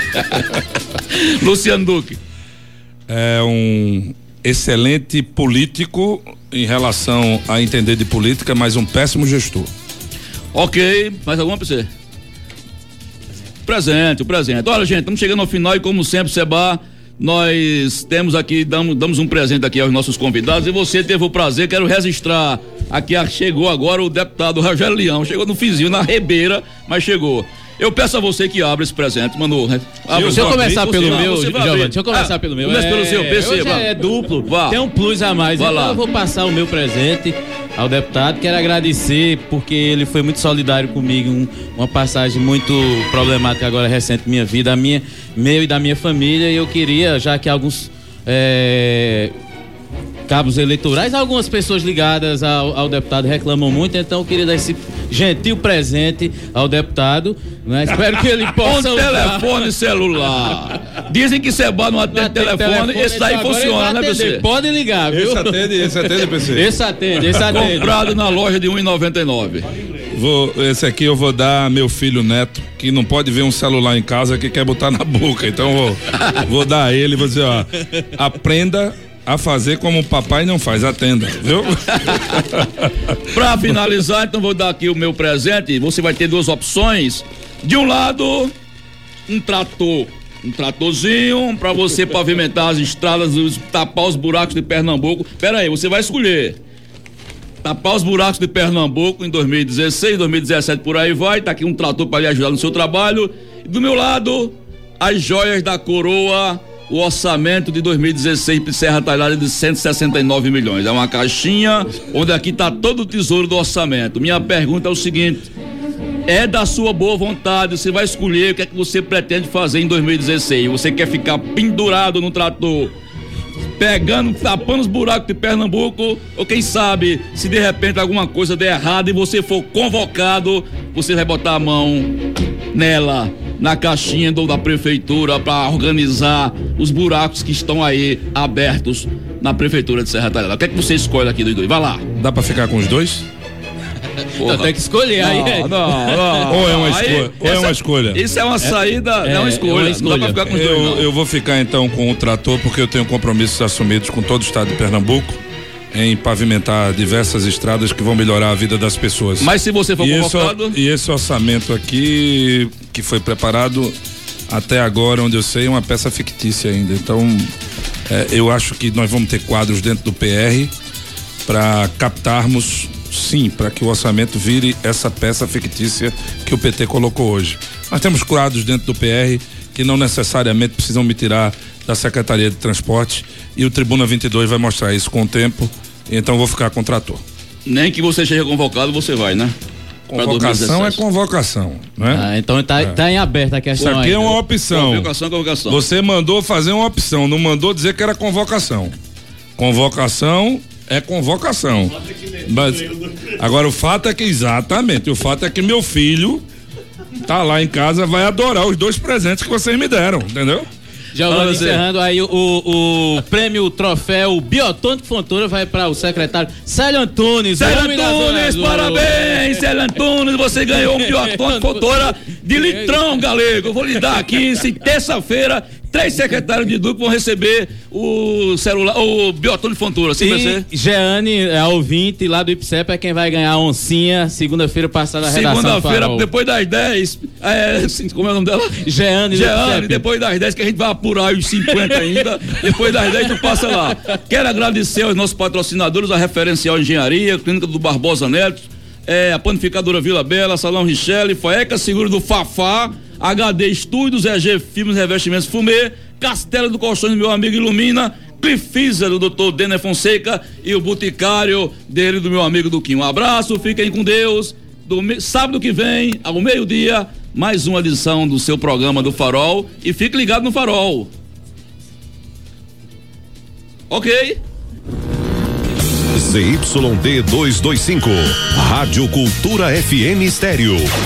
Luciano Duque. É um excelente político em relação a entender de política, mas um péssimo gestor. Ok, mais alguma pra você? Presente, o presente. Olha, gente, estamos chegando ao final e como sempre, Seba, nós temos aqui, damos, damos um presente aqui aos nossos convidados e você teve o prazer, quero registrar aqui, chegou agora o deputado Rogério Leão, chegou no finzinho, na rebeira, mas chegou. Eu peço a você que abra esse presente, Manu. Abre deixa eu começar pelo não, meu, Giovanni, deixa eu começar ah, pelo meu. Começa é, pelo seu, P C. Hoje é duplo, vá. Tem um plus a mais, vá então lá. Eu vou passar o meu presente ao deputado, quero agradecer porque ele foi muito solidário comigo, um, uma passagem muito problemática agora recente na minha vida, a minha, meu e da minha família, e eu queria, já que alguns é, cabos eleitorais, algumas pessoas ligadas ao, ao deputado reclamam muito, então eu queria dar esse gentil presente ao deputado, né? Espero que ele possa um usar. telefone celular. Dizem que Seba não atende não telefone, telefone, esse daí então funciona, né, P C? Pode ligar, viu? Esse atende, esse atende, P C. Esse atende, esse atende. Comprado na loja de um real e noventa e nove. Vou, esse aqui eu vou dar meu filho Neto, que não pode ver um celular em casa que quer botar na boca, então vou, vou dar a ele, vou dizer, ó, aprenda a fazer como o papai não faz, atenda, viu? Pra finalizar, então vou dar aqui o meu presente. Você vai ter duas opções. De um lado, um trator, um tratorzinho pra você pavimentar as estradas, tapar os buracos de Pernambuco. Pera aí, você vai escolher tapar os buracos de Pernambuco em dois mil e dezesseis, dois mil e dezessete, por aí vai. Tá aqui um trator pra lhe ajudar no seu trabalho. E do meu lado, as joias da coroa. O orçamento de dois mil e dezesseis para Serra Talhada é de cento e sessenta e nove milhões. É uma caixinha onde aqui está todo o tesouro do orçamento. Minha pergunta é o seguinte: é da sua boa vontade, você vai escolher o que é que você pretende fazer em dois mil e dezesseis. Você quer ficar pendurado no trator, pegando, tapando os buracos de Pernambuco, ou quem sabe, se de repente alguma coisa der errado e você for convocado, você vai botar a mão nela, na caixinha do, da prefeitura, para organizar os buracos que estão aí abertos na prefeitura de Serra Talhada. O que é que você escolhe aqui dos dois? Vai lá. Dá pra ficar com os dois? Então tem que escolher não, aí. Não, não. Ou é uma escolha? Aí, ou é uma escolha? Isso é uma saída, é, não é uma escolha. É uma escolha. Não dá pra ficar com os eu, dois, não. Eu vou ficar então com o trator, porque eu tenho compromissos assumidos com todo o estado de Pernambuco em pavimentar diversas estradas que vão melhorar a vida das pessoas. Mas se você for e convocado... Esse, e esse orçamento aqui, que foi preparado até agora, onde eu sei, é uma peça fictícia ainda. Então, é, eu acho que nós vamos ter quadros dentro do P R para captarmos, sim, para que o orçamento vire essa peça fictícia que o P T colocou hoje. Nós temos quadros dentro do P R que não necessariamente precisam me tirar da Secretaria de Transporte, e o Tribuna vinte e dois vai mostrar isso com o tempo, então vou ficar com o trator. Nem que você seja convocado, você vai, né? Convocação é convocação, né? Ah, então tá, é. tá em aberto a questão. Isso aqui aí, é uma opção. Convocação, convocação. Você mandou fazer uma opção, não mandou dizer que era convocação. Convocação é convocação. Mas, agora o fato é que, exatamente, o fato é que meu filho tá lá em casa, vai adorar os dois presentes que vocês me deram, entendeu? Giovanni, encerrando aí o, o, o prêmio, o troféu Biotônico Fontoura vai para o secretário Célio Antunes. Célio Antunes, parabéns, Célio Antunes, você ganhou um Biotônico Fontoura de litrão, galego. Eu vou lhe dar aqui, se terça-feira, três secretários de duplo vão receber o celular, o Biotônio Fontoura, assim vai ser. E Jeane, é ouvinte lá do IPSEP, é quem vai ganhar a oncinha segunda-feira passada na redação. Segunda-feira, depois das dez, é, como é o nome dela? Jeane. Jeane, depois das dez, que a gente vai apurar os cinquenta ainda, depois das dez tu passa lá. Quero agradecer aos nossos patrocinadores, a Referencial Engenharia, Clínica do Barbosa Neto, é, a Panificadora Vila Bela, Salão Richelle, Faeca Seguro do Fafá, H D Estúdios, E G Filmes e Revestimentos Fumê, Castelo do Colchão do meu amigo Ilumina, Clifisa do doutor Denner Fonseca e o Boticário dele do meu amigo Duquinho. Um abraço, fiquem com Deus. Do, sábado que vem, ao meio-dia, mais uma edição do seu programa do Farol, e fique ligado no Farol. Ok? Z Y D duzentos e vinte e cinco, Rádio Cultura F M Estéreo.